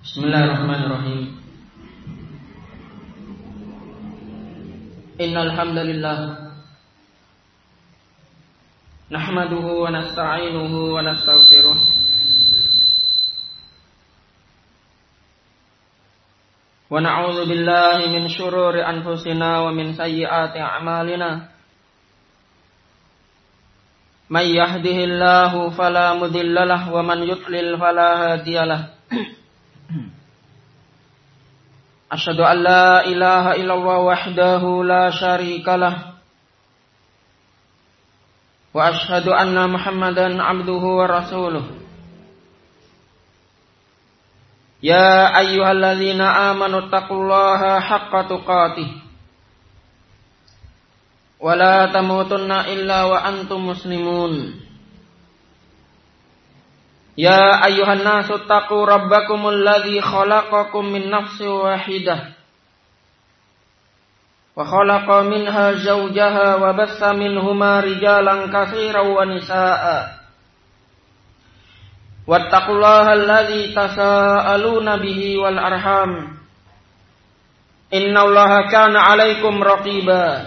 Bismillahirrahmanirrahim. Innal hamdalillah nahmaduhu wa nasta'inuhu wa nastaghfiruh wa na'udzu billahi min syururi anfusina wa min sayyiati a'malina. May yahdihillahu fala mudhillalah wa man yudlil fala hadiyalah. Asyhadu an la ilaha illallah wahdahu la syarika lah wa asyhadu anna Muhammadan abduhu wa rasuluh. Ya ayyuhalladzina amanu taqullaha haqqa tuqatih wa la tamutunna illa wa antum muslimun. Ya ayyuhan nasu taqu rabbakumul ladzi khalaqakum min nafsin wahidah wa khalaqa minha zawjaha wa bassa minhuma rijalan katsiran wa nisaa'a wattaqullaha alladzi tasaaluna bihi wal arham innallaha kana 'alaikum raqiba.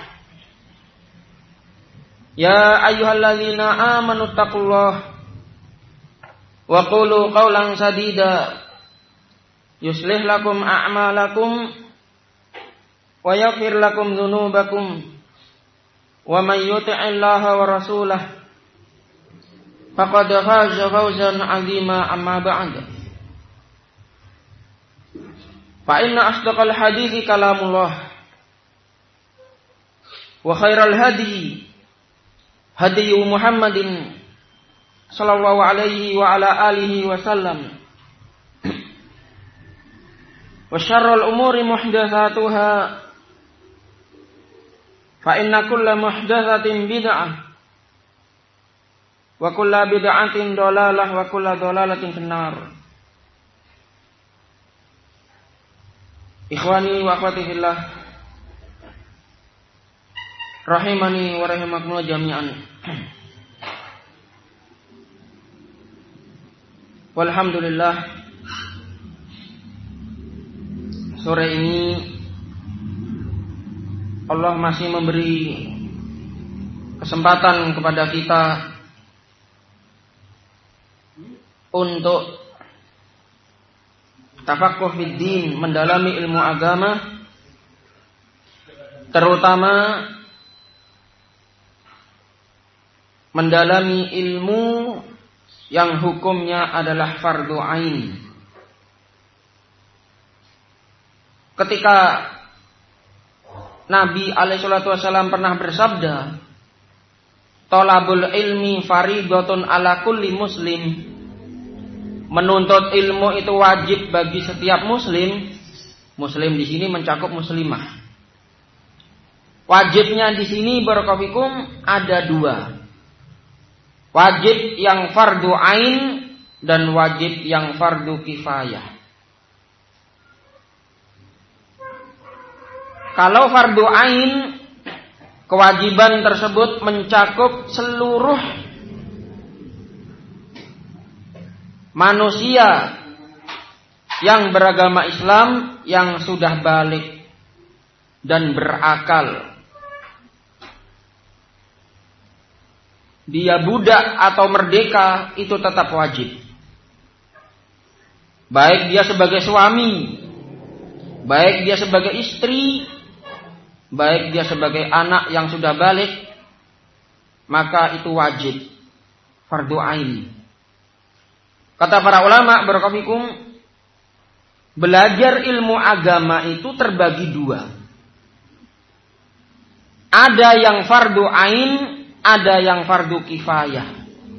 Ya ayyuhalladzina amanu taqullaha wa qulu qawlan sadida yuslih lakum a'malakum wa yaghfir lakum dzunubakum wa may yuti'illaha wa rasulahu faqad faza fawzan 'azima. Amma ba'd, fa inna asdaqal hadithi kalamullah wa khairal hadi hadiyu Muhammadin sallallahu alaihi wa ala alihi wasallam wa syarrul umuri muhdatsatuha fa inna kulla muhdatsatin bid'ah wa kulla bid'atin dhalalah wa kulla dhalalatin finnar. Ikhwani wa akhwati fillah rahimani wa rahimakumullah jami'an. Walhamdulillah, sore ini Allah masih memberi kesempatan kepada kita untuk tafaqquh fid din, mendalami ilmu agama, terutama mendalami ilmu yang hukumnya adalah fardu ain. Ketika Nabi alaihissalam pernah bersabda, "Thalabul ilmi faridatun ala kulli muslim." Menuntut ilmu itu wajib bagi setiap muslim. Muslim di sini mencakup muslimah. Wajibnya di sini barakallahu ada dua. Wajib yang fardu ain dan wajib yang fardu kifayah. Kalau fardu ain, kewajiban tersebut mencakup seluruh manusia yang beragama Islam yang sudah balik dan berakal. Dia budak atau merdeka itu tetap wajib. Baik dia sebagai suami, baik dia sebagai istri, baik dia sebagai anak yang sudah balik, maka itu wajib, fardu ain. Kata para ulama barakallahu, belajar ilmu agama itu terbagi dua. Ada yang fardu ain, ada yang fardu kifayah.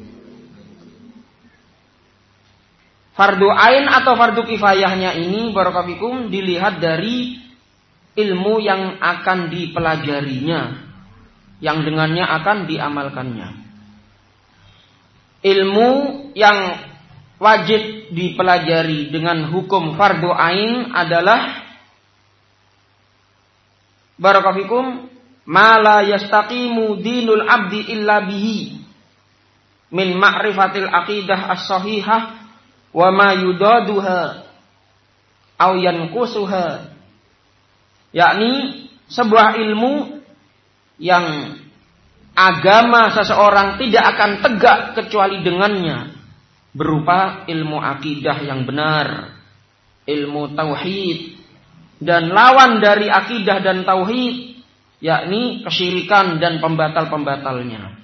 Fardu ain atau fardu kifayahnya ini barakallahu dilihat dari ilmu yang akan dipelajarinya, yang dengannya akan diamalkannya. Ilmu yang wajib dipelajari dengan hukum fardu ain adalah barakallahu ma la yastaqimu dinul abdi illa bihi min ma'rifatil aqidah as-sahihah wa ma yudaduha au yanqusuha, yakni sebuah ilmu yang agama seseorang tidak akan tegak kecuali dengannya, berupa ilmu akidah yang benar, ilmu tauhid, dan lawan dari akidah dan tauhid yakni kesyirikan dan pembatal-pembatalnya.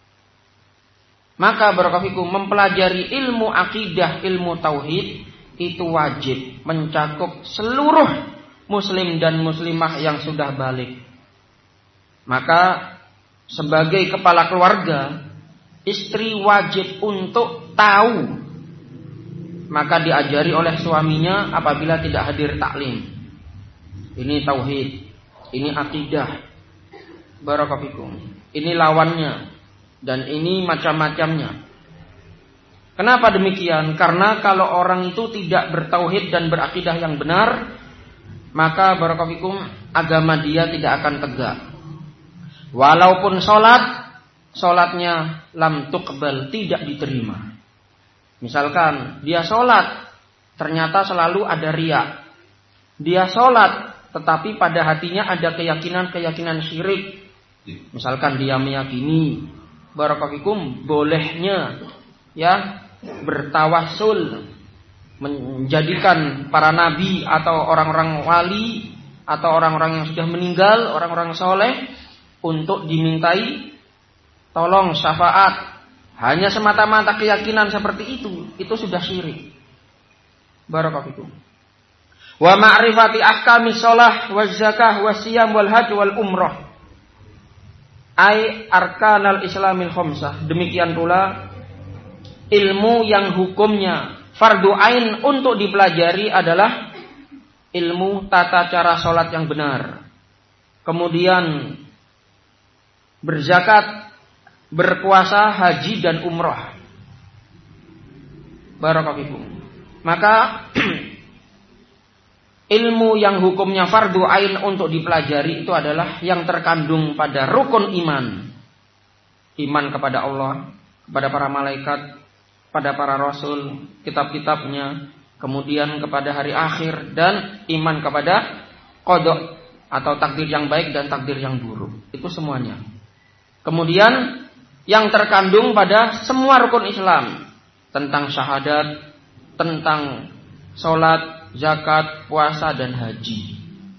Maka barakallahu mempelajari ilmu akidah, ilmu tauhid itu wajib mencakup seluruh muslim dan muslimah yang sudah balik. Maka sebagai kepala keluarga, istri wajib untuk tahu. Maka diajari oleh suaminya apabila tidak hadir taklim. Ini tauhid, ini akidah. Barakallahu. Ini lawannya. Dan ini macam-macamnya. Kenapa demikian? Karena kalau orang itu tidak bertauhid dan berakidah yang benar, maka barakallahu agama dia tidak akan tegak. Walaupun sholatnya lam tuqbal, tidak diterima. Misalkan dia sholat, ternyata selalu ada riya. Dia sholat, tetapi pada hatinya ada keyakinan syirik. Misalkan dia meyakini barakallahu bolehnya ya bertawassul, menjadikan para nabi atau orang-orang wali atau orang-orang yang sudah meninggal, orang-orang soleh untuk dimintai tolong syafaat. Hanya semata-mata keyakinan seperti itu sudah syirik. Barakallahu. Wa ma'rifati ahkamis shalah waz zakah was siyam wal hajj wal umrah, ai arkanal islamil khamsah. Demikian pula ilmu yang hukumnya fardu ain untuk dipelajari adalah ilmu tata cara sholat yang benar, kemudian berzakat, berpuasa, haji dan umrah. Barakallahu. Maka ilmu yang hukumnya fardu ain untuk dipelajari itu adalah yang terkandung pada rukun iman. Iman kepada Allah, kepada para malaikat, pada para rasul, kitab-kitabnya, kemudian kepada hari akhir, dan iman kepada qada atau takdir yang baik dan takdir yang buruk. Itu semuanya. Kemudian yang terkandung pada semua rukun Islam, tentang syahadat, tentang sholat, zakat, puasa, dan haji.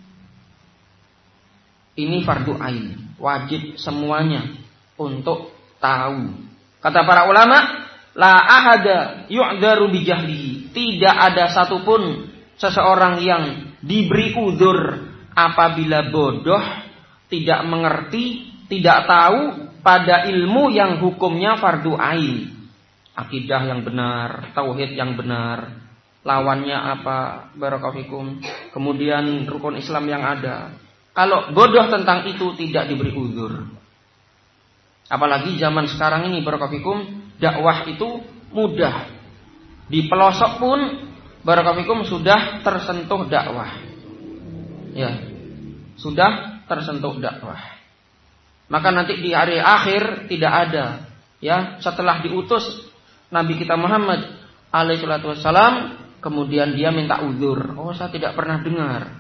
Ini fardu ain, wajib semuanya untuk tahu. Kata para ulama, la ahada yu'daru bijahlihi, tidak ada satupun seseorang yang diberi udzur apabila bodoh, tidak mengerti, tidak tahu pada ilmu yang hukumnya fardu ain. Akidah yang benar, tauhid yang benar, lawannya apa? Barakallahu fikum. Kemudian rukun Islam yang ada. Kalau bodoh tentang itu tidak diberi uzur. Apalagi zaman sekarang ini barakallahu fikum, dakwah itu mudah. Di pelosok pun barakallahu fikum sudah tersentuh dakwah. Ya. Sudah tersentuh dakwah. Maka nanti di hari akhir tidak ada, ya, setelah diutus Nabi kita Muhammad alaihi salatu wassalam, kemudian dia minta uzur. Oh, saya tidak pernah dengar.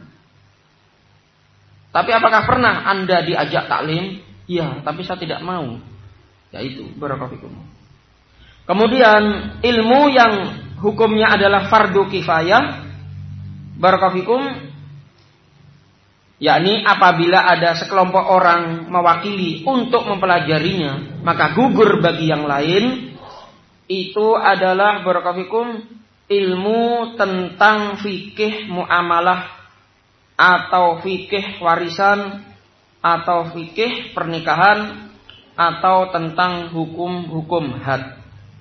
Tapi apakah pernah Anda diajak taklim? Ya, tapi saya tidak mau. Yaitu barakallahu fikum. Kemudian ilmu yang hukumnya adalah fardu kifayah, barakallahu fikum, yakni apabila ada sekelompok orang mewakili untuk mempelajarinya, maka gugur bagi yang lain. Itu adalah barakallahu fikum ilmu tentang fikih muamalah atau fikih warisan atau fikih pernikahan atau tentang hukum-hukum had.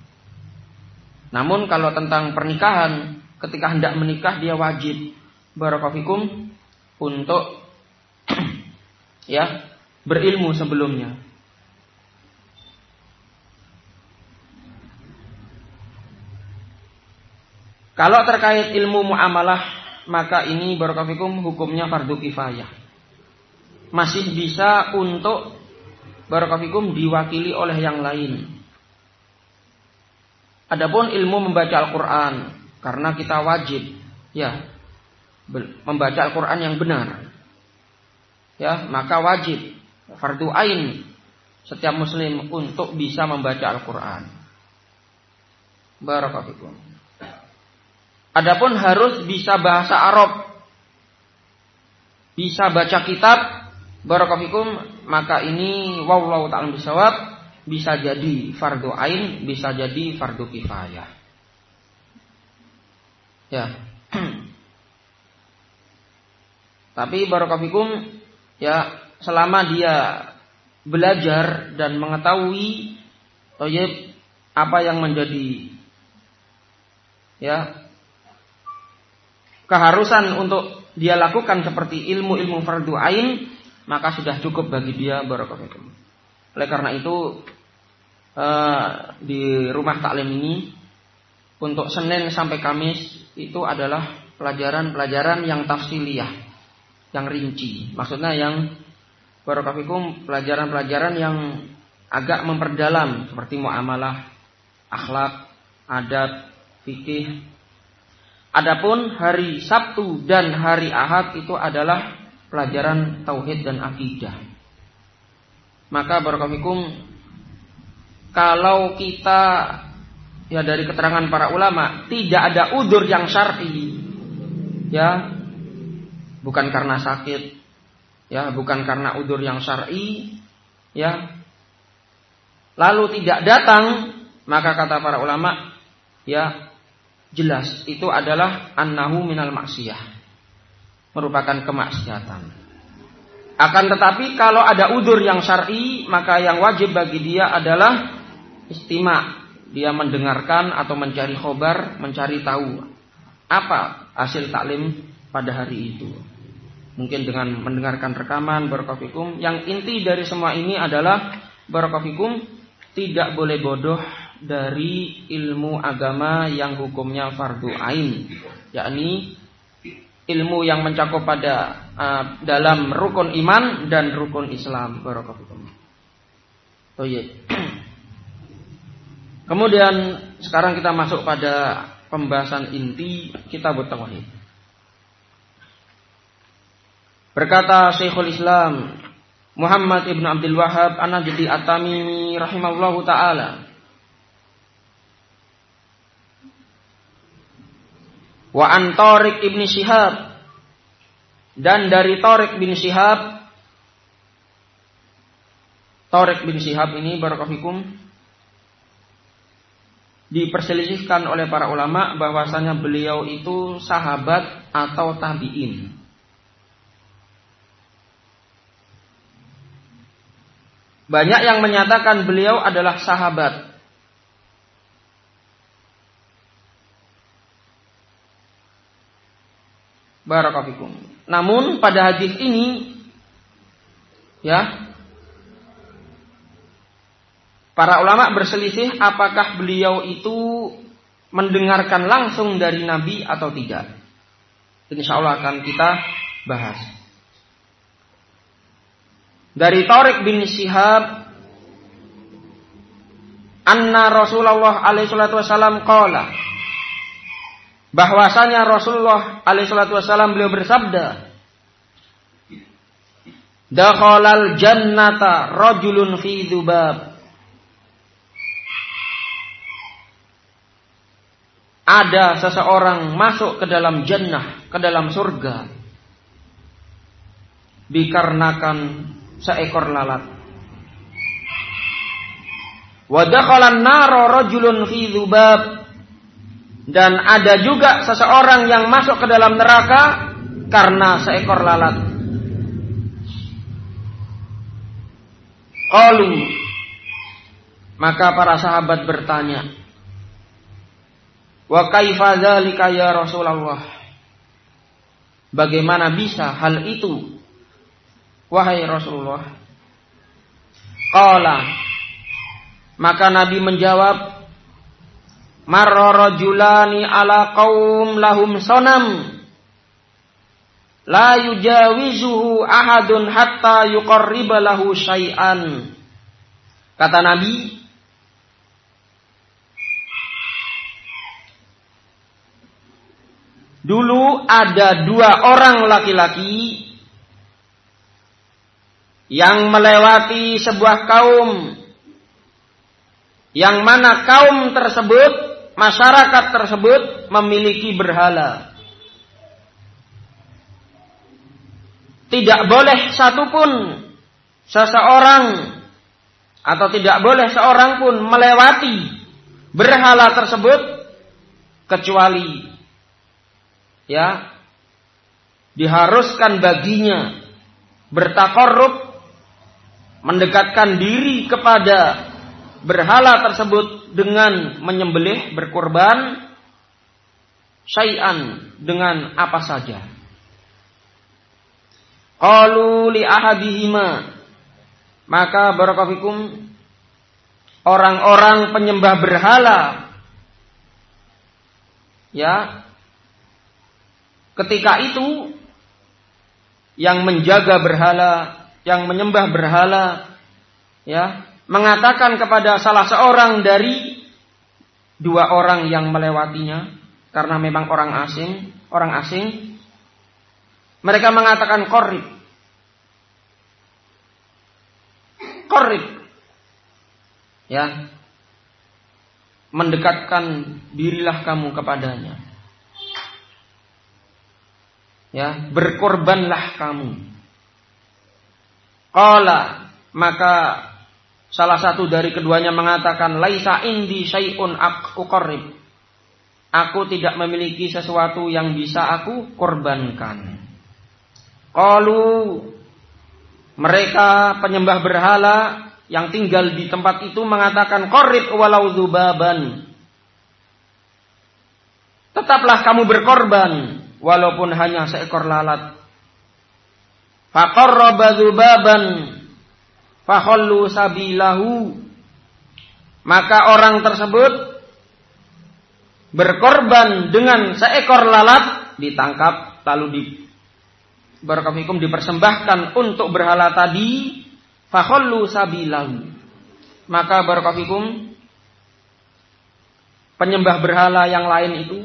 Namun kalau tentang pernikahan, ketika hendak menikah dia wajib barakallahu fikum untuk ya berilmu sebelumnya. Kalau terkait ilmu muamalah, maka ini barakallahu fikum hukumnya fardu kifayah. Masih bisa untuk barakallahu fikum diwakili oleh yang lain. Adapun ilmu membaca Al-Qur'an, karena kita wajib ya membaca Al-Quran yang benar, ya, maka wajib fardu ain setiap muslim untuk bisa membaca Al-Quran. Barakallahu fikum. Adapun harus bisa bahasa Arab, bisa baca kitab, barakallahu fikum, maka ini wallahu ta'ala bisawab, bisa jadi fardu ain, bisa jadi fardu kifayah. Ya. Tapi barakallahu fikum, ya, selama dia belajar dan mengetahui apa yang menjadi, ya, keharusan untuk dia lakukan seperti ilmu-ilmu fardu ain, maka sudah cukup bagi dia, barakallahu fikum. Oleh karena itu di rumah taklim ini untuk Senin sampai Kamis itu adalah pelajaran-pelajaran yang tafsiliyah, yang rinci. Maksudnya yang barakallahu fikum, pelajaran-pelajaran yang agak memperdalam seperti muamalah, akhlak, adab, fikih. Adapun hari Sabtu dan hari Ahad itu adalah pelajaran tauhid dan akidah. Maka barakallahu fikum, kalau kita, ya, dari keterangan para ulama tidak ada udzur yang syar'i, ya, bukan karena sakit, ya, bukan karena udzur yang syar'i, ya, lalu tidak datang, maka kata para ulama, ya, jelas itu adalah annahu minal maksiyah, merupakan kemaksiatan. Akan tetapi kalau ada udzur yang syar'i, maka yang wajib bagi dia adalah istima', dia mendengarkan atau mencari khobar, mencari tahu apa hasil taklim pada hari itu. Mungkin dengan mendengarkan rekaman, barakallahu fikum. Yang inti dari semua ini adalah barakallahu fikum, tidak boleh bodoh dari ilmu agama yang hukumnya fardu ain, yakni ilmu yang mencakup pada dalam rukun iman dan rukun Islam, barakallahu fikum. Kemudian sekarang kita masuk pada pembahasan inti kitab tauhid. Berkata Syekhul Islam Muhammad ibn Abdul Wahhab An-Najdi At-Tamimi rahimahullahu ta'ala, wa an Tariq ibn Syihab, dan dari Tariq bin Syihab. Tariq bin Syihab ini barakallahu fikum diperselisihkan oleh para ulama bahwasanya beliau itu sahabat atau tabi'in. Banyak yang menyatakan beliau adalah sahabat. Barakallahu fikum. Namun pada hadis ini, ya, para ulama berselisih apakah beliau itu mendengarkan langsung dari Nabi atau tidak. Insya Allah akan kita bahas. Dari Tariq bin Syihab, anna Rasulullah alaihi salatu wasallam qala, bahwasanya Rasulullah alaihi salatu wasallam beliau bersabda, dakhalal jannata rajulun fi dzubab. Ada seseorang masuk ke dalam jannah, ke dalam surga, dikarenakan seekor lalat. Wa dakhalan nara rajulun fi dzubab, dan ada juga seseorang yang masuk ke dalam neraka karena seekor lalat. Qalu, maka para sahabat bertanya, wa kaifa dzalika ya Rasulullah? Bagaimana bisa hal itu, wahai Rasulullah? Qala, maka Nabi menjawab, marra rajulani ala qaum lahum sanam la yujawizuhu ahadun hatta yuqarriba lahu syai'an. Kata Nabi, Dulu ada 2 orang laki-laki yang melewati sebuah kaum, yang mana kaum tersebut, masyarakat tersebut memiliki berhala. Tidak boleh satupun seseorang atau tidak boleh seorang pun melewati berhala tersebut kecuali diharuskan baginya bertaqarrub, mendekatkan diri kepada berhala tersebut dengan menyembelih, berkurban syai'an, dengan apa saja. Qalu li ahadihima, maka barakallahu orang-orang penyembah berhala ketika itu yang menjaga berhala, yang menyembah berhala mengatakan kepada salah seorang dari 2 orang yang melewatinya, karena memang orang asing, mereka mengatakan qarrib, mendekatkan dirilah kamu kepadanya, berkorbanlah kamu. Qala, maka salah satu dari keduanya mengatakan, laisa indi syai'un uqarrib, aku tidak memiliki sesuatu yang bisa aku korbankan. Qalu, mereka penyembah berhala yang tinggal di tempat itu mengatakan, qarrib walau dzubaban, tetaplah kamu berkorban walaupun hanya seekor lalat. Faqarraba dzubaban fakhallu sabilahu, maka orang tersebut berkorban dengan seekor lalat, ditangkap lalu dipersembahkan untuk berhala tadi. Fakhallu sabilahu, maka barakallahu penyembah berhala yang lain itu,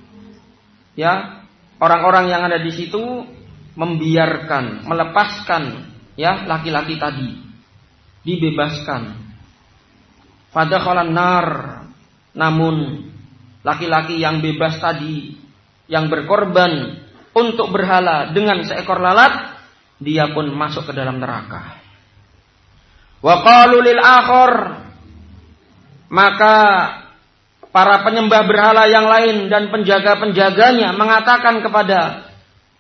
orang-orang yang ada di situ membiarkan, melepaskan laki-laki tadi, dibebaskan. Fadakhalan nar, namun laki-laki yang bebas tadi, yang berkorban untuk berhala dengan seekor lalat, dia pun masuk ke dalam neraka. Wa qalu lil akhar, maka para penyembah berhala yang lain dan penjaga-penjaganya mengatakan kepada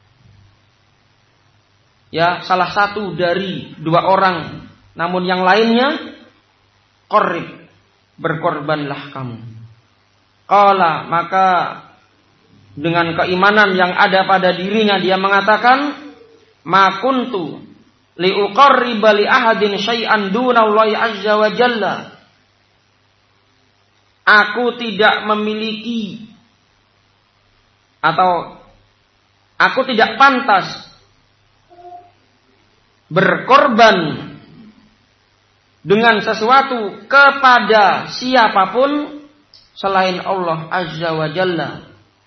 salah satu dari 2 orang, namun yang lainnya, qarrib, berkorbanlah kamu. Qala, maka dengan keimanan yang ada pada dirinya dia mengatakan, ma kuntu li uqarriba li ahadin syai'an dunallahi azza wa jalla, aku tidak memiliki atau aku tidak pantas berkorban dengan sesuatu kepada siapapun selain Allah azza wa jalla.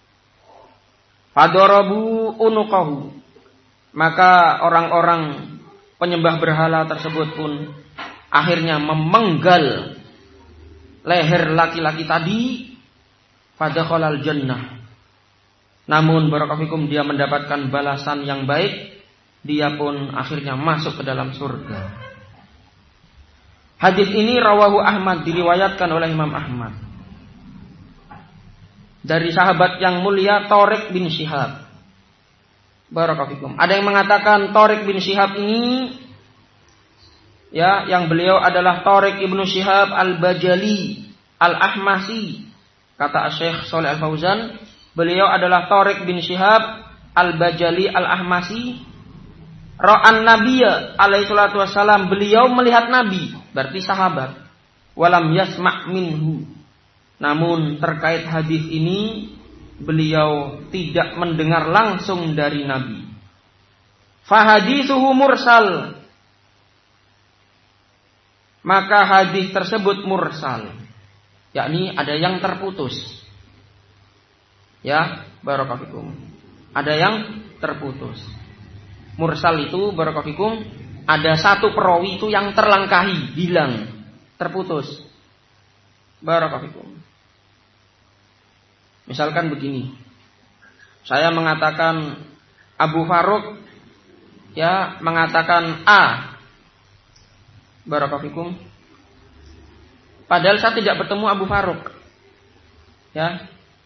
Fadarabu unuqahu, maka orang-orang penyembah berhala tersebut pun akhirnya memenggal leher laki-laki tadi. Fadakhalal jannah, namun barakallahu dia mendapatkan balasan yang baik, dia pun akhirnya masuk ke dalam surga. Hadis ini rawahu Ahmad, diriwayatkan oleh Imam Ahmad dari sahabat yang mulia Thariq bin Syihab. Barakallahu. Ada yang mengatakan Thariq bin Syihab ini yang beliau adalah Thariq ibnu Syihab al-Bajali al-Ahmasi. Kata Syekh Shalih Al-Fauzan, beliau adalah Thariq bin Syihab al-Bajali al-Ahmasi. Ra'an Nabiyya alaihi salatu wassalam, beliau melihat Nabi, berarti sahabat. Walam yasma' minhu, namun terkait hadis ini beliau tidak mendengar langsung dari Nabi. Fahadithuhu mursal, maka hadis tersebut mursal, yakni ada yang terputus. Ya, barakallahu fikum. Ada yang terputus. Mursal itu barakallahu fikum, ada satu perawi itu yang terlangkahi, hilang, terputus. Barakallahu fikum. Misalkan begini. Saya mengatakan Abu Faruk ya mengatakan A. Barakallahu fikum. Padahal saya tidak bertemu Abu Faruk. Ya.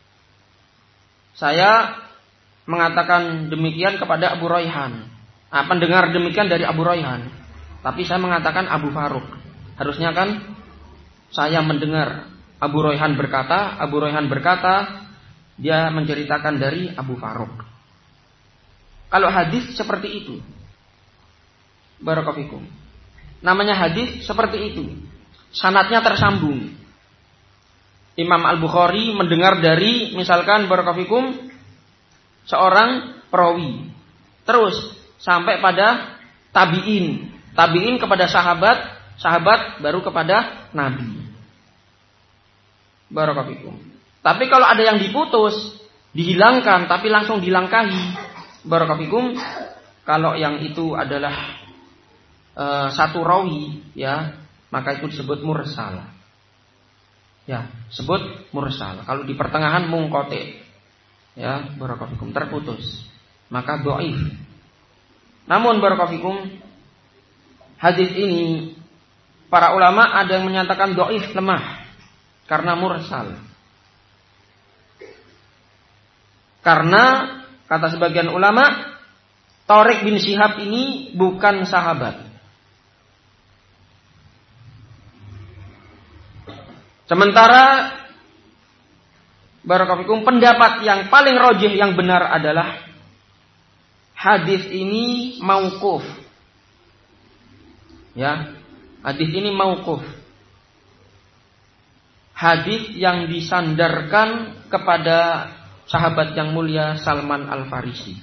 Saya mengatakan demikian kepada Abu Raihan. Pendengar demikian dari Abu Raihan. Tapi saya mengatakan Abu Faruk. Harusnya kan saya mendengar Abu Raihan berkata, dia menceritakan dari Abu Faruk. Kalau hadis seperti itu, barakallahu fikum. Namanya hadis seperti itu. Sanadnya tersambung. Imam Al-Bukhari mendengar dari misalkan barakallahu fikum seorang perawi. Terus sampai pada tabi'in. Tabi'in kepada sahabat, sahabat baru kepada Nabi. Barakallahu fikum. Tapi kalau ada yang diputus, dihilangkan tapi langsung dilangkahi, barakallahu fikum, kalau yang itu adalah satu rawi, ya, maka itu disebut mursal. Ya, sebut mursal. Kalau di pertengahan munqati, ya, barakallahu fikum, terputus, maka dhaif. Namun barakallahu fikum, hadis ini para ulama ada yang menyatakan dhaif, lemah karena mursal. Karena kata sebagian ulama, Tariq bin Syihab ini bukan sahabat. Sementara barakallahu fikum, pendapat yang paling rajih yang benar adalah hadis ini mauquf. Ya, hadis ini mauquf. Hadis yang disandarkan kepada sahabat yang mulia Salman Al-Farisi.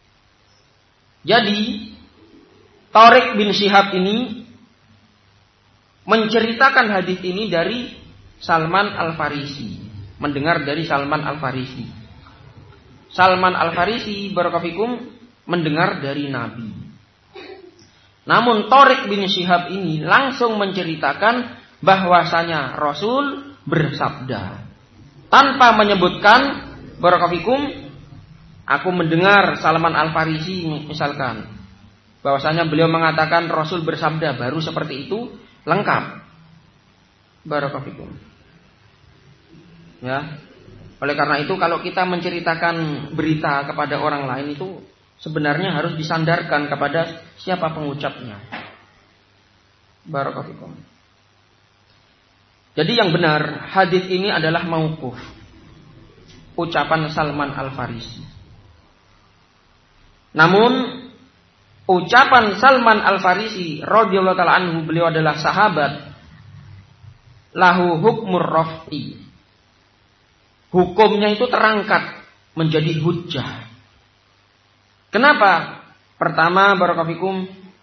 Jadi Tariq bin Syihab ini menceritakan hadis ini dari Salman Al-Farisi, mendengar dari Salman Al-Farisi. Salman Al-Farisi barakallahu fikum mendengar dari Nabi. Namun Tariq bin Syihab ini langsung menceritakan bahwasanya Rasul bersabda tanpa menyebutkan barakallahu fikum, aku mendengar Salman Al-Farisi misalkan bahwasanya beliau mengatakan Rasul bersabda, baru seperti itu lengkap. Barakallahu fikum. Ya. Oleh karena itu kalau kita menceritakan berita kepada orang lain itu sebenarnya harus disandarkan kepada siapa pengucapnya. Barakallahu fikum. Jadi yang benar, hadis ini adalah mauquf. Ucapan Salman Al-Farisi. Namun ucapan Salman Al-Farisi radhiyallahu taala anhu, beliau adalah sahabat, lahu hukmur raf'i. Hukumnya itu terangkat menjadi hujjah. Kenapa? Pertama, barakallahu fikum,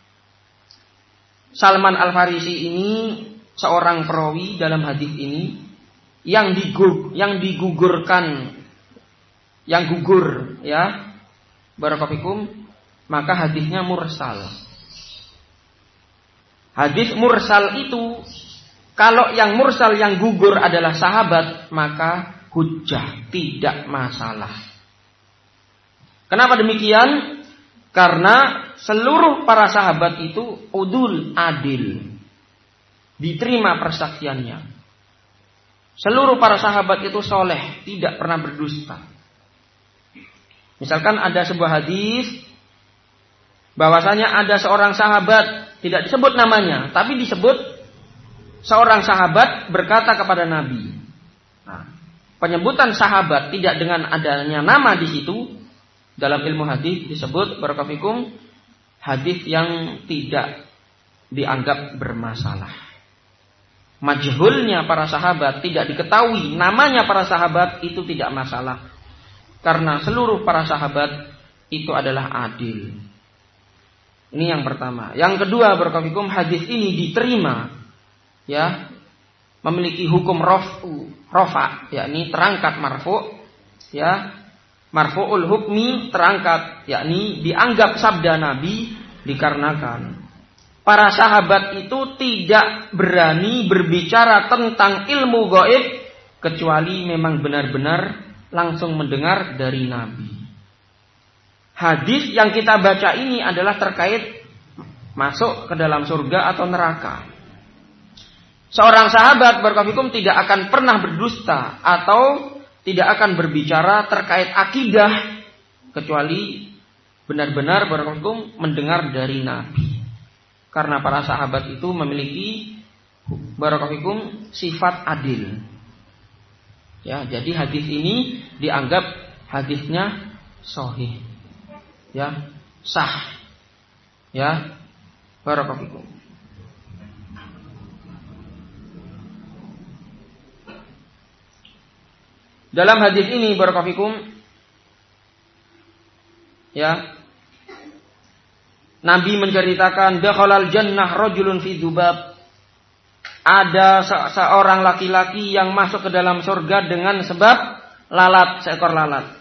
Salman Al-Farisi ini seorang perawi dalam hadis ini yang digugurkan, yang gugur, ya, barakallahu fikum, maka hadisnya mursal. Hadis mursal itu, kalau yang mursal yang gugur adalah sahabat, maka hujjah, tidak masalah. Kenapa demikian? Karena seluruh para sahabat itu udul, adil, diterima persaksiannya. Seluruh para sahabat itu soleh, tidak pernah berdusta. Misalkan ada sebuah hadis bahwasanya ada seorang sahabat, tidak disebut namanya, tapi disebut seorang sahabat berkata kepada Nabi. Nah, penyebutan sahabat tidak dengan adanya nama di situ, dalam ilmu hadis disebut barakallahu fikum hadis yang tidak dianggap bermasalah. Majhulnya para sahabat, tidak diketahui namanya para sahabat, itu tidak masalah. Karena seluruh para sahabat itu adalah adil. Ini yang pertama. Yang kedua, barakallahu fikum, hadis ini diterima, ya, memiliki hukum rafa, yakni terangkat marfu, ya, Marfu'ul hukmi terangkat, yakni dianggap sabda Nabi dikarenakan para sahabat itu tidak berani berbicara tentang ilmu gaib kecuali memang benar-benar langsung mendengar dari Nabi. Hadis yang kita baca ini adalah terkait masuk ke dalam surga atau neraka. Seorang sahabat barakallahu tidak akan pernah berdusta atau tidak akan berbicara terkait akidah kecuali benar-benar barakallahu mendengar dari Nabi. Karena para sahabat itu memiliki barakallahu sifat adil. Ya, jadi hadis ini dianggap hadisnya sahih. Ya, sah. Ya, barakallahu. Dalam hadis ini barakallahu ya, Nabi menceritakan dakhalal jannah rajulun fi dzubab. Ada seorang laki-laki yang masuk ke dalam surga dengan sebab lalat, seekor lalat.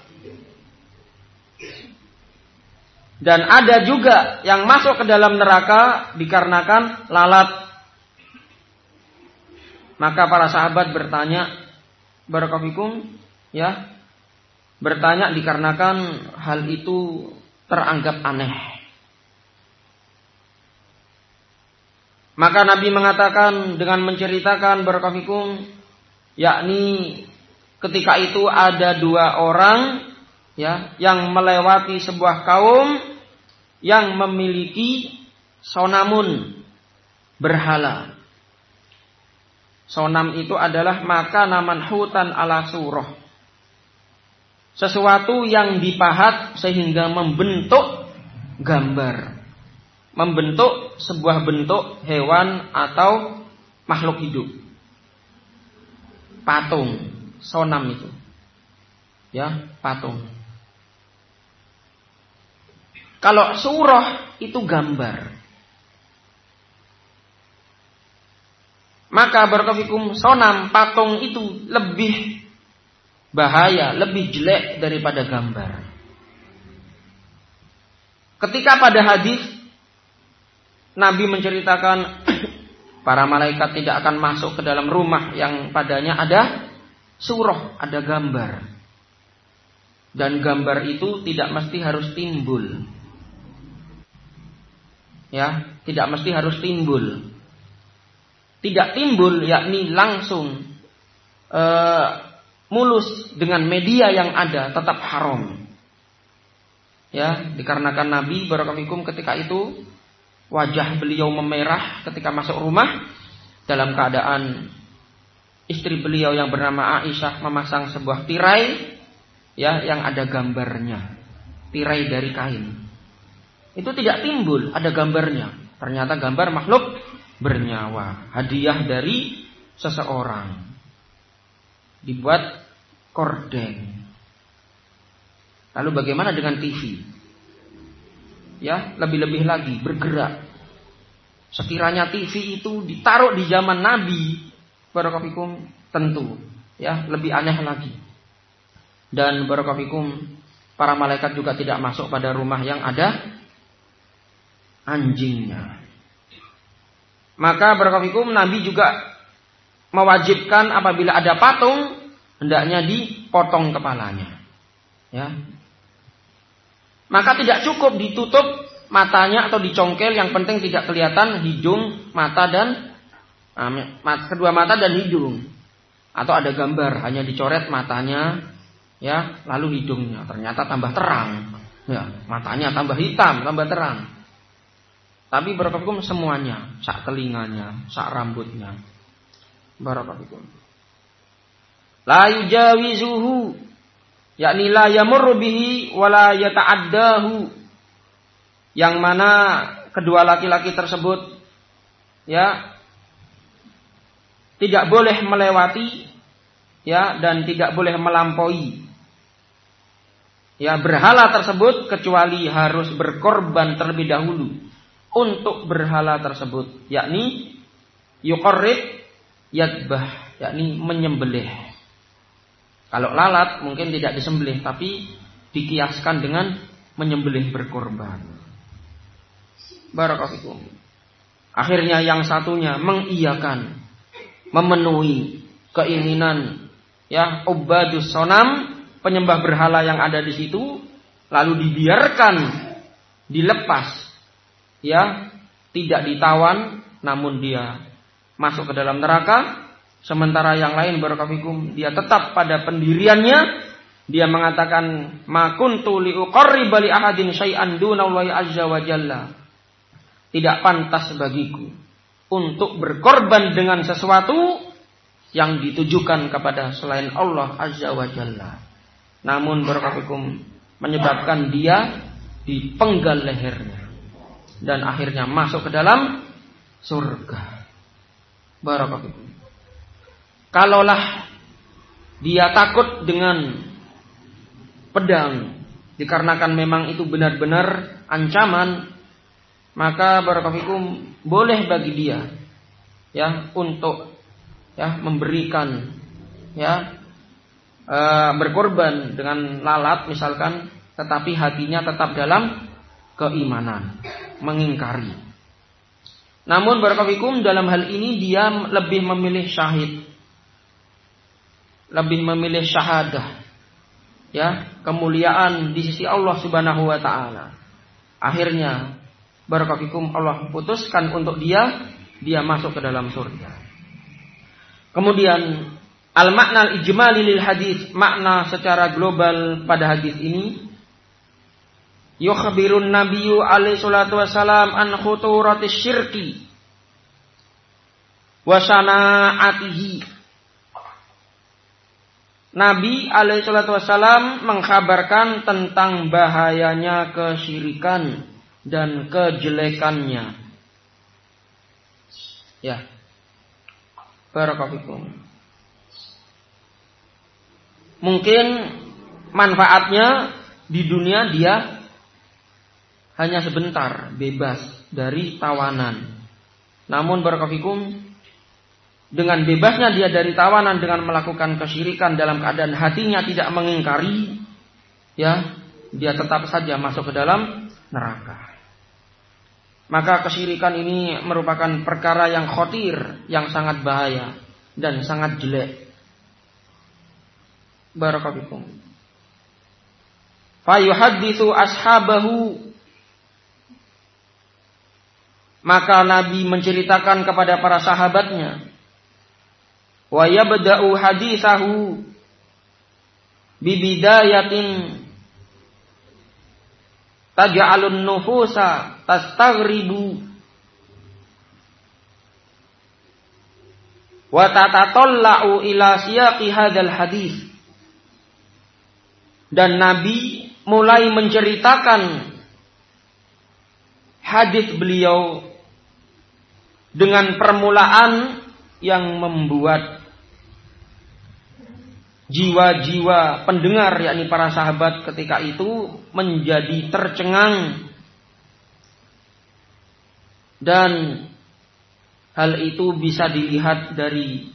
Dan ada juga yang masuk ke dalam neraka dikarenakan lalat. Maka para sahabat bertanya, barakallahu ya, bertanya dikarenakan hal itu teranggap aneh. Maka Nabi mengatakan dengan menceritakan barakallahu yakni ketika itu ada dua orang ya yang melewati sebuah kaum yang memiliki sonamun, berhala. Sonam itu adalah makanan manhutan ala surah. Sesuatu yang dipahat sehingga membentuk gambar. Membentuk sebuah bentuk hewan atau makhluk hidup. Patung, sonam itu. Ya, patung. Kalau surah itu gambar. Maka barakallahu sonam, patung itu lebih bahaya, lebih jelek daripada gambar. Ketika pada hadis Nabi menceritakan para malaikat tidak akan masuk ke dalam rumah yang padanya ada surah, ada gambar. Dan gambar itu tidak mesti harus timbul. Ya, tidak mesti harus timbul. Tidak timbul yakni langsung mulus dengan media yang ada tetap haram. Ya, dikarenakan Nabi barakallahu ketika itu wajah beliau memerah ketika masuk rumah dalam keadaan istri beliau yang bernama Aisyah memasang sebuah tirai ya yang ada gambarnya, tirai dari kain. Itu tidak timbul, ada gambarnya. Ternyata gambar makhluk bernyawa, hadiah dari seseorang. Dibuat korden. Lalu bagaimana dengan TV? Ya, lebih-lebih lagi bergerak. Sekiranya TV itu ditaruh di zaman Nabi, barakallahu tentu ya lebih aneh lagi. Dan barakallahu para malaikat juga tidak masuk pada rumah yang ada anjingnya. Maka barakallahu Nabi juga mewajibkan apabila ada patung hendaknya dipotong kepalanya. Ya. Maka tidak cukup ditutup matanya atau dicongkel, yang penting tidak kelihatan hidung, mata dan kedua mata dan hidung. Atau ada gambar hanya dicoret matanya, ya, lalu hidungnya ternyata tambah terang, ya, matanya tambah hitam, tambah terang. Tapi barakallahu semuanya, sak telinganya, sak rambutnya. Barakallahu. La yujawizuhu, yakni la yamurru bihi wala yata'addahu, yang mana kedua laki-laki tersebut ya tidak boleh melewati ya dan tidak boleh melampaui ya berhala tersebut kecuali harus berkorban terlebih dahulu untuk berhala tersebut, yakni yuqarrib yadbah, yakni menyembelih. Kalau lalat mungkin tidak disembelih, tapi dikiaskan dengan menyembelih berkorban. Barakallahu. Akhirnya yang satunya mengiyakan, memenuhi keinginan ubadus sonam, penyembah berhala yang ada di situ, lalu dibiarkan, dilepas, tidak ditawan, namun dia masuk ke dalam neraka. Sementara yang lain barakallahu dia tetap pada pendiriannya. Dia mengatakan, ma kuntu liuqarriba li ahadin syai'an dunallahi azza wa jalla. Tidak pantas bagiku untuk berkorban dengan sesuatu yang ditujukan kepada selain Allah azza wa jalla. Namun barakallahu menyebabkan dia dipenggal lehernya dan akhirnya masuk ke dalam surga. Barakallahu. Kalaulah dia takut dengan pedang dikarenakan memang itu benar-benar ancaman, maka barakallahu boleh bagi dia untuk memberikan berkorban dengan lalat misalkan, tetapi hatinya tetap dalam keimanan, mengingkari. Namun barakallahu dalam hal ini dia lebih memilih syahid, lebih memilih syahadah, kemuliaan di sisi Allah Subhanahu wa taala. Akhirnya barakallahu Allah putuskan untuk dia masuk ke dalam surga. Kemudian al-makna al-ijmali lil hadis, makna secara global pada hadis ini, yukhbirun nabiyyu alaihi salatu wasalam an khuturatis syirki wa sana'atihi. Nabi alaihi salatu wasalam mengkhabarkan tentang bahayanya kesyirikan dan kejelekannya. Barakallahu. Mungkin manfaatnya di dunia dia hanya sebentar bebas dari tawanan. Namun barakallahu dengan bebasnya dia dari tawanan dengan melakukan kesyirikan dalam keadaan hatinya tidak mengingkari, dia tetap saja masuk ke dalam neraka. Maka kesyirikan ini merupakan perkara yang khotir, yang sangat bahaya dan sangat jelek. Barakallahu. Fayuhadditsu ashabahu, maka Nabi menceritakan kepada para sahabatnya, wa yabda'u hadithahu bibidayatin taj'alun nufusa tastaghribu wa tatatalla'u ila siyaqi hadzal hadis. Dan Nabi mulai menceritakan hadis beliau dengan permulaan yang membuat jiwa-jiwa pendengar, yakni para sahabat ketika itu menjadi tercengang, dan hal itu bisa dilihat dari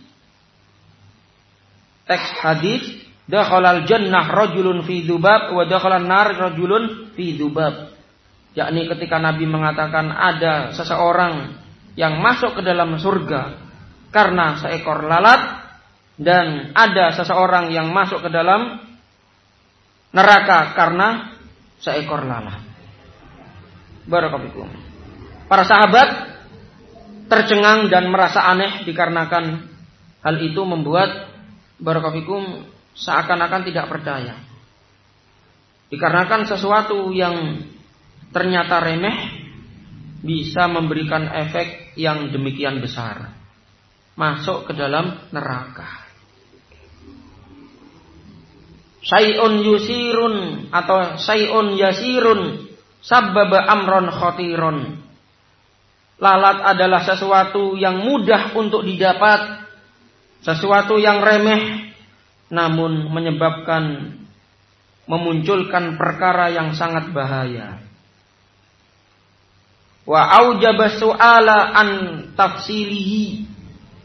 teks hadis, dakhalal jannah rajulun fi dzubab wa dakhalan nar rajulun fi dzubab, yakni ketika Nabi mengatakan ada seseorang yang masuk ke dalam surga karena seekor lalat, dan ada seseorang yang masuk ke dalam neraka karena seekor lalat. Barakallahu. Para sahabat tercengang dan merasa aneh dikarenakan hal itu membuat barakallahu seakan-akan tidak percaya. Dikarenakan sesuatu yang ternyata remeh bisa memberikan efek yang demikian besar, masuk ke dalam neraka. Syai'un yusirun atau syai'un yasirun sabbaba amron khotirun. Lalat adalah sesuatu yang mudah untuk didapat, sesuatu yang remeh, namun menyebabkan memunculkan perkara yang sangat bahaya. Wa aujaba su'ala an tafsilihi,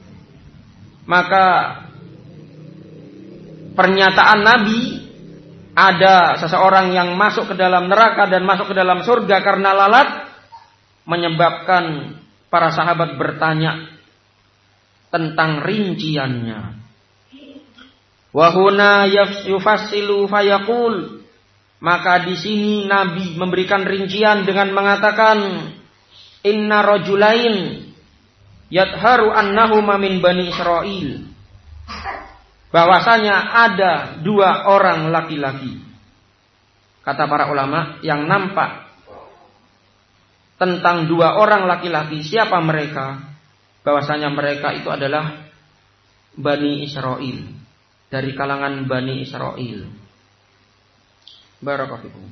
maka pernyataan Nabi ada seseorang yang masuk ke dalam neraka dan masuk ke dalam surga karena lalat, menyebabkan para sahabat bertanya tentang rinciannya. Wa huna yufassilu fayaqul, maka di sini Nabi memberikan rincian dengan mengatakan inna rajulain yadharu annahuma min bani Israil, bahwasanya ada 2 orang laki-laki, kata para ulama, yang nampak tentang 2 orang laki-laki. Siapa mereka? Bahwasanya mereka itu adalah Bani Israil, dari kalangan Bani Israil. Barakallahu.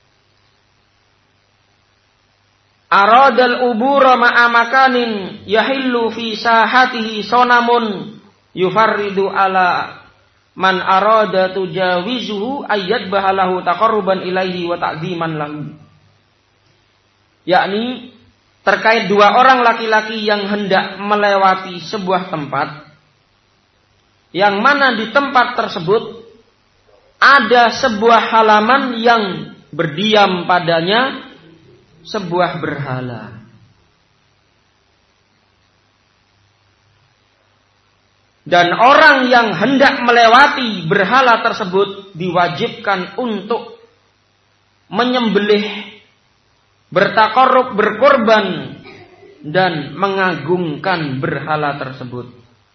Aradal ubura ma'a makanin yahillu fi sahatihi sonamun yufarridu ala man arada tujawizuhu ayyad bahalahu taqarruban ilaihi wa ta'ziman lahu. Yakni terkait 2 orang laki-laki yang hendak melewati sebuah tempat, yang mana di tempat tersebut ada sebuah halaman yang berdiam padanya sebuah berhala. Dan orang yang hendak melewati berhala tersebut diwajibkan untuk menyembelih, bertakarrub, berkorban, dan mengagungkan berhala tersebut.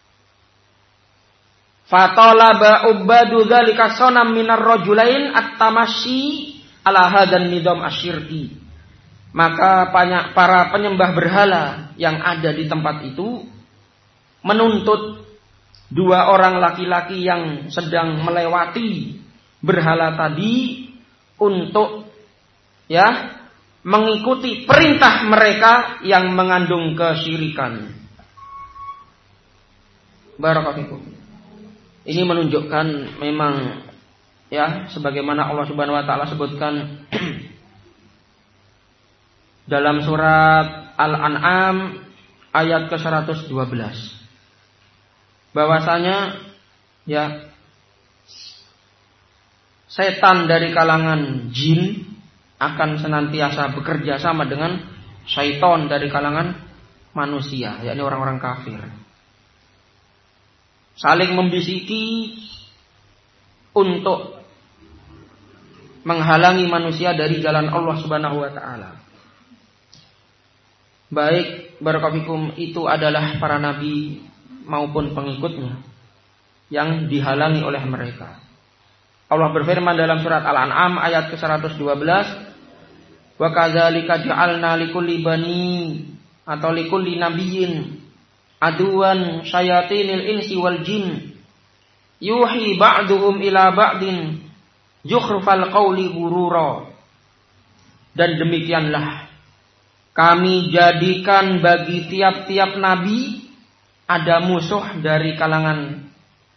Fatalaba ubadu dzalika sonam minar rajulain at-tamasyi ala hadan nidam asyirki. Maka para penyembah berhala yang ada di tempat itu menuntut 2 orang laki-laki yang sedang melewati berhala tadi untuk mengikuti perintah mereka yang mengandung kesyirikan. Barakallahu. Ini menunjukkan memang sebagaimana Allah Subhanahu wa taala sebutkan dalam surat Al-An'am ayat ke-112, bahwasanya setan dari kalangan jin akan senantiasa bekerja sama dengan syaitan dari kalangan manusia, yakni orang-orang kafir, saling membisiki untuk menghalangi manusia dari jalan Allah Subhanahu wa taala. Baik barakallahu itu adalah para nabi maupun pengikutnya yang dihalangi oleh mereka. Allah berfirman dalam surat Al-An'am ayat ke-112, wa kadzalika ja'alna likulli bani atau likulli nabiyyin aduwan syayatinil insi wal jin yuhi ba'duhum ila ba'din zukhrufal qawli ghurura. Dan demikianlah kami jadikan bagi tiap-tiap nabi ada musuh dari kalangan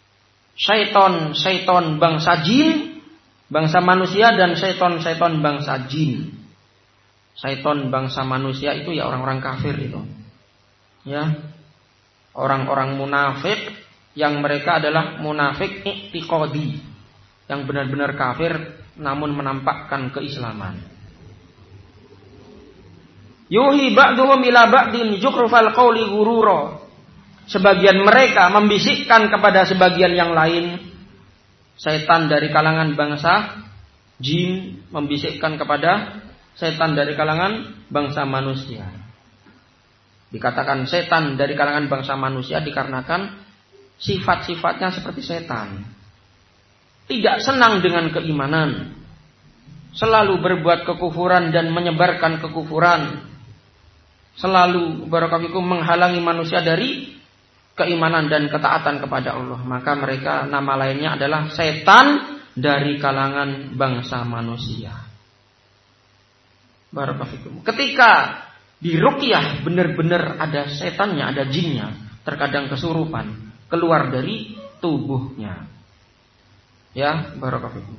syaitan bangsa jin, bangsa manusia, dan syaitan bangsa jin. Syaitan bangsa manusia itu orang-orang kafir itu. Orang-orang munafik yang mereka adalah munafik i'tiqadi, yang benar-benar kafir namun menampakkan keislaman. Yuhi ba'duhum ila ba'din zukhrufal qawli ghurura. Sebagian mereka membisikkan kepada sebagian yang lain. Setan dari kalangan bangsa jin membisikkan kepada setan dari kalangan bangsa manusia. Dikatakan setan dari kalangan bangsa manusia dikarenakan sifat-sifatnya seperti setan. Tidak senang dengan keimanan, selalu berbuat kekufuran dan menyebarkan kekufuran, selalu barakallahu menghalangi manusia dari keimanan dan ketaatan kepada Allah. Maka mereka nama lainnya adalah setan dari kalangan bangsa manusia. Barakallahu. Ketika di ruqyah benar-benar ada setannya, ada jinnya, terkadang kesurupan keluar dari tubuhnya. Barakallahu.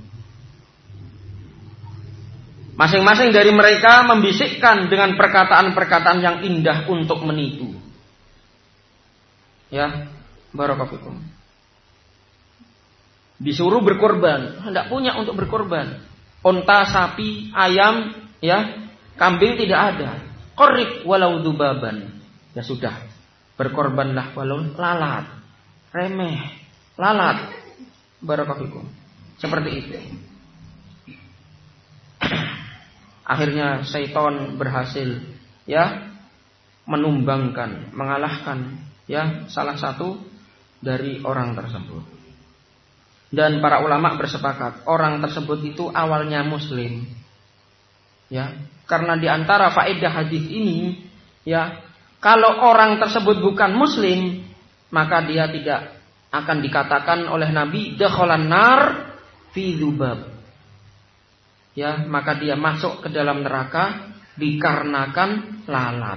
Masing-masing dari mereka membisikkan dengan perkataan-perkataan yang indah untuk menipu. Barakallahu. Disuruh berkorban, tidak punya untuk berkorban. Unta, sapi, ayam, ya, kambing tidak ada. Qorib walau dubaban. Ya sudah, berkorbanlah walau lalat. Remeh, lalat. Barakallahu. Seperti itu. Akhirnya syaitan berhasil, ya, menumbangkan, mengalahkan, ya, salah satu dari orang tersebut. Dan para ulama bersepakat orang tersebut itu awalnya muslim, ya, karena di antara faedah hadis ini, ya, kalau orang tersebut bukan muslim, maka dia tidak akan dikatakan oleh Nabi dakhalan nar fi dzubab, ya, maka dia masuk ke dalam neraka dikarenakan lalat.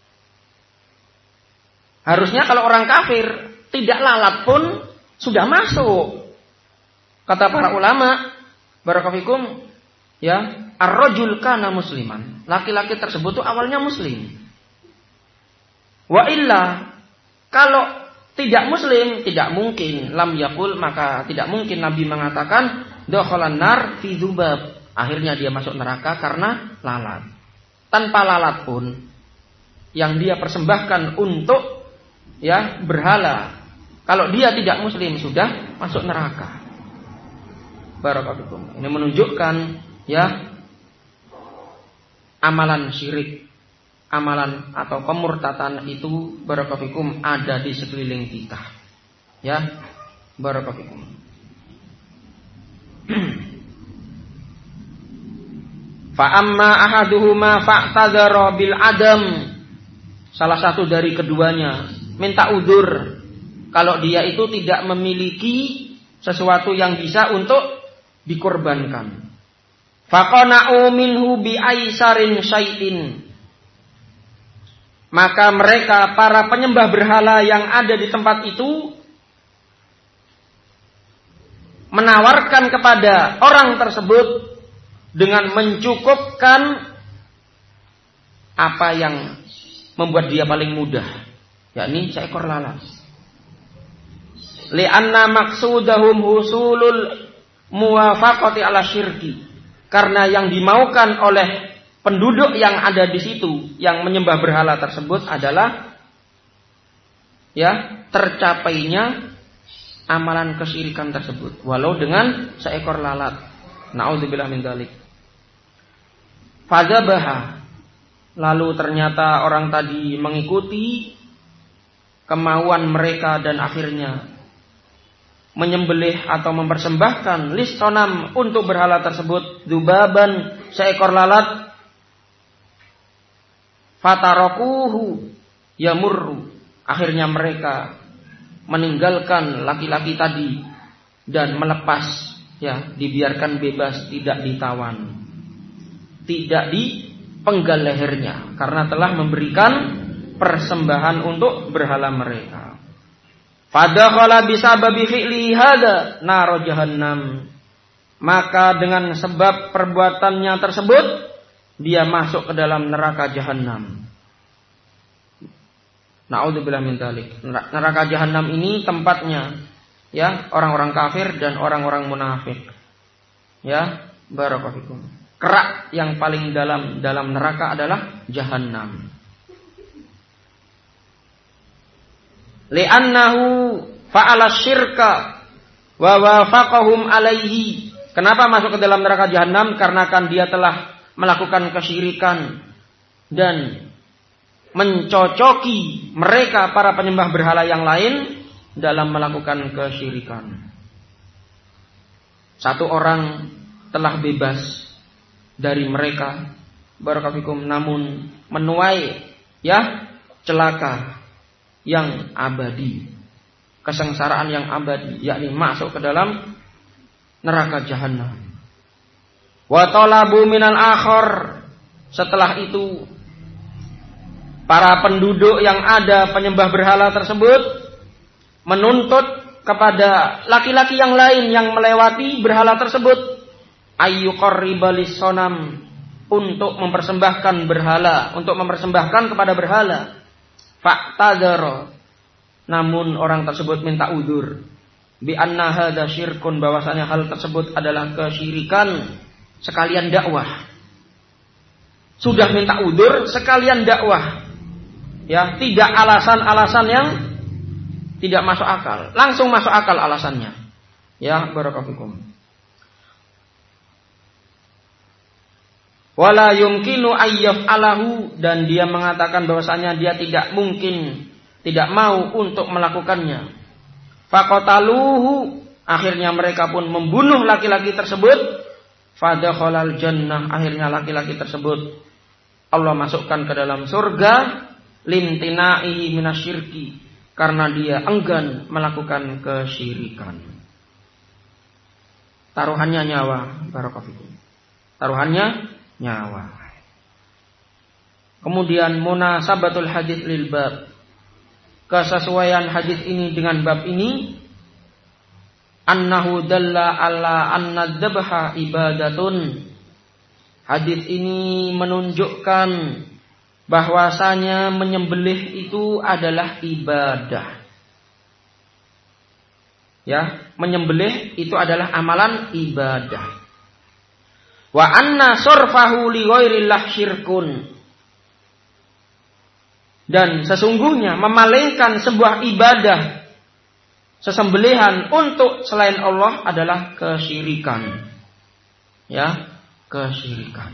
Harusnya kalau orang kafir tidak lalat pun sudah masuk. Kata para ulama, barakallahu, ya, ar-rajul kana musliman. Laki-laki tersebut itu awalnya muslim. Wa illa, kalau tidak muslim, tidak mungkin lam yaqul, maka tidak mungkin Nabi mengatakan dakhalan nar fi dzubab. Akhirnya dia masuk neraka karena lalat. Tanpa lalat pun yang dia persembahkan untuk, ya, berhala, kalau dia tidak muslim sudah masuk neraka. Barakallahu. Ini menunjukkan, ya, amalan syirik, amalan atau kemurtatan itu barakallahu ada di sekeliling kita. Ya, barakallahu. Fa amma ahaduhuma fa'tadzara bil adam. Salah satu dari keduanya minta udzur kalau dia itu tidak memiliki sesuatu yang bisa untuk dikorbankan. Faqana'u minhu bi aisarin syai'in. Maka mereka para penyembah berhala yang ada di tempat itu menawarkan kepada orang tersebut dengan mencukupkan apa yang membuat dia paling mudah, yakni seekor lalat. Li'anna maksudahum husulul muwafaqati ala syirki. Karena yang dimaukan oleh penduduk yang ada di situ yang menyembah berhala tersebut adalah, ya, tercapainya amalan kesyirikan tersebut walau dengan seekor lalat. Na'udzubillah min dzalik. Fadzabaha. Lalu ternyata orang tadi mengikuti kemauan mereka dan akhirnya menyembelih atau mempersembahkan listonam untuk berhala tersebut dzubaban, seekor lalat. Fatarokuhu yamurru. Akhirnya mereka meninggalkan laki-laki tadi dan melepas, ya, dibiarkan bebas, tidak ditawan, tidak dipenggal lehernya karena telah memberikan persembahan untuk berhala mereka. Fadakhala bisababi fi'li hadza nar jahannam. Maka dengan sebab perbuatannya tersebut dia masuk ke dalam neraka jahanam. Na'udzubillah min dzalik. Neraka jahanam ini tempatnya, ya, orang-orang kafir dan orang-orang munafik. Ya, barakallahu fikum. Kerak yang paling dalam neraka adalah jahanam. Li'annahu fa'ala syirka wa wafaqahum alaihi. Kenapa masuk ke dalam neraka jahanam? Karena kan dia telah melakukan kesyirikan dan mencocoki mereka para penyembah berhala yang lain dalam melakukan kesyirikan. Satu orang telah bebas dari mereka, barakallahu fikum, namun menuai, ya, celaka yang abadi, kesengsaraan yang abadi, yakni masuk ke dalam neraka jahanam. Wa talabu minal akhar. Setelah itu para penduduk yang ada penyembah berhala tersebut menuntut kepada laki-laki yang lain yang melewati berhala tersebut ayyuqarriba lis-sonam, untuk mempersembahkan berhala, untuk mempersembahkan kepada berhala. Fa'tadzara. Namun orang tersebut minta udzur. bi anna hadza syirkun, bahwasanya hal tersebut adalah kesyirikan sekalian dakwah. Sudah minta udzur sekalian dakwah. Ya, tidak alasan-alasan yang tidak masuk akal. Langsung masuk akal alasannya. Ya, barakallahu fikum. Wala yumkinu ayyaf alahu, dan dia mengatakan bahwasanya dia tidak mungkin, tidak mau untuk melakukannya. Faqataluhu, akhirnya mereka pun membunuh laki-laki tersebut. Fadakhalal jannah, akhirnya laki-laki tersebut Allah masukkan ke dalam surga. Limtina'ihi minasyirki, karena dia enggan melakukan kesyirikan. Taruhannya nyawa, barakallahu fikum. Taruhannya nyawa. Kemudian munasabatul hadits lil bab, kesesuaian hadis ini dengan bab ini, annahu dalla ala anna dzabha ibadatun. Hadis ini menunjukkan bahwasanya menyembelih itu adalah ibadah. Ya, menyembelih itu adalah amalan ibadah. Wa anna surfahu li ghairillah syirkun. Dan sesungguhnya memalingkan sebuah ibadah, sesembelihan untuk selain Allah adalah kesyirikan. Ya, kesyirikan.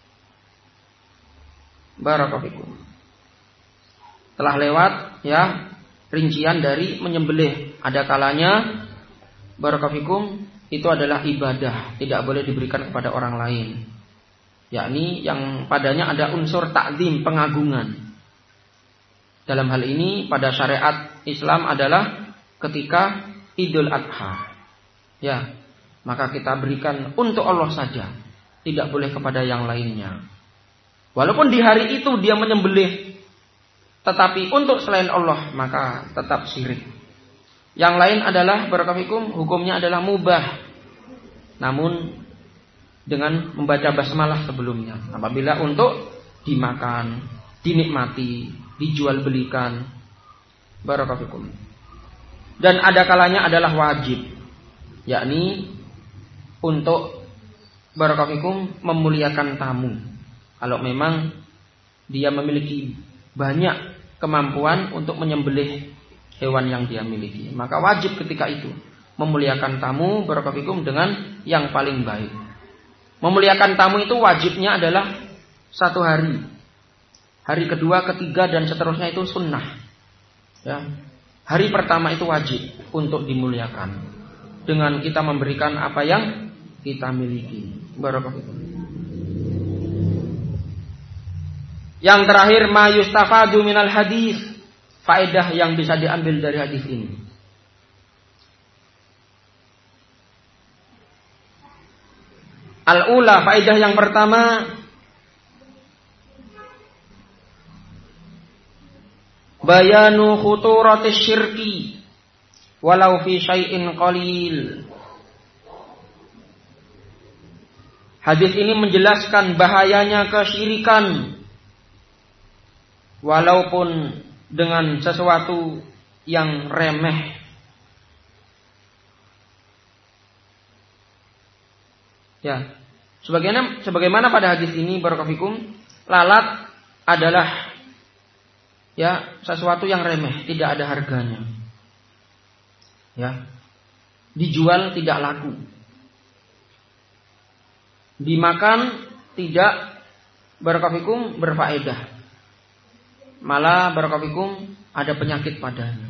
Barakallahu fikum. Telah lewat ya rincian dari menyembelih. Ada kalanya barakallahu fikum itu adalah ibadah, tidak boleh diberikan kepada orang lain. Yakni yang padanya ada unsur ta'zim, pengagungan. Dalam hal ini pada syariat Islam adalah ketika Idul Adha. Ya, maka kita berikan untuk Allah saja, tidak boleh kepada yang lainnya. Walaupun di hari itu dia menyembelih, tetapi untuk selain Allah, maka tetap syirik. Yang lain adalah barakallahu fikum, hukumnya adalah mubah, namun dengan membaca basmalah sebelumnya. Apabila untuk dimakan, dinikmati, dijual belikan, barakallahu fikum. Dan ada kalanya adalah wajib, yakni untuk barakallahu fikum memuliakan tamu. Kalau memang dia memiliki banyak kemampuan untuk menyembelih hewan yang dia miliki, maka wajib ketika itu memuliakan tamu barakallahu fikum dengan yang paling baik. Memuliakan tamu itu wajibnya adalah 1 hari. Hari kedua, ketiga dan seterusnya itu sunnah. Ya. Hari pertama itu wajib untuk dimuliakan dengan kita memberikan apa yang kita miliki. Barakallahu fikum. Yang terakhir, ma yustafadu minal hadis, faedah yang bisa diambil dari hadis ini. Al-ula, faedah yang pertama, bayanu khuturatis syirki walau fi syai'in qalil. Hadis ini menjelaskan bahayanya kesyirikan walaupun dengan sesuatu yang remeh. Ya, sebagaimana pada hadis ini barakallahu fikum, lalat adalah ya sesuatu yang remeh, tidak ada harganya. Ya, dijual tidak laku, dimakan tidak barakallahu fikum berfaedah, malah barakallahu fikum ada penyakit padanya.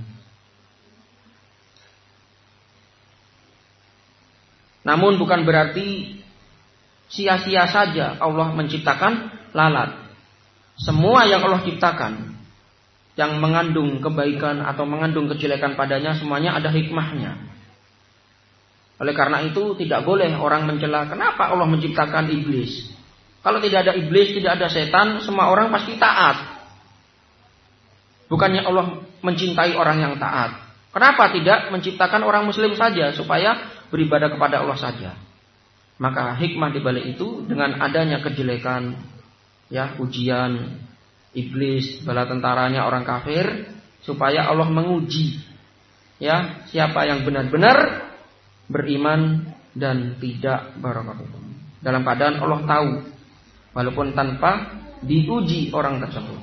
Namun bukan berarti sia-sia saja Allah menciptakan lalat. Semua yang Allah ciptakan yang mengandung kebaikan atau mengandung kejelekan padanya, semuanya ada hikmahnya. Oleh karena itu tidak boleh orang mencela kenapa Allah menciptakan iblis. Kalau tidak ada iblis, tidak ada setan, semua orang pasti taat. Bukannya Allah mencintai orang yang taat. Kenapa tidak menciptakan orang muslim saja supaya beribadah kepada Allah saja? Maka hikmah di balik itu dengan adanya kejelekan, ya ujian iblis, bala tentaranya orang kafir, supaya Allah menguji Ya, siapa yang benar-benar beriman dan tidak barakallahu. Dalam keadaan Allah tahu, walaupun tanpa diuji orang tersebut.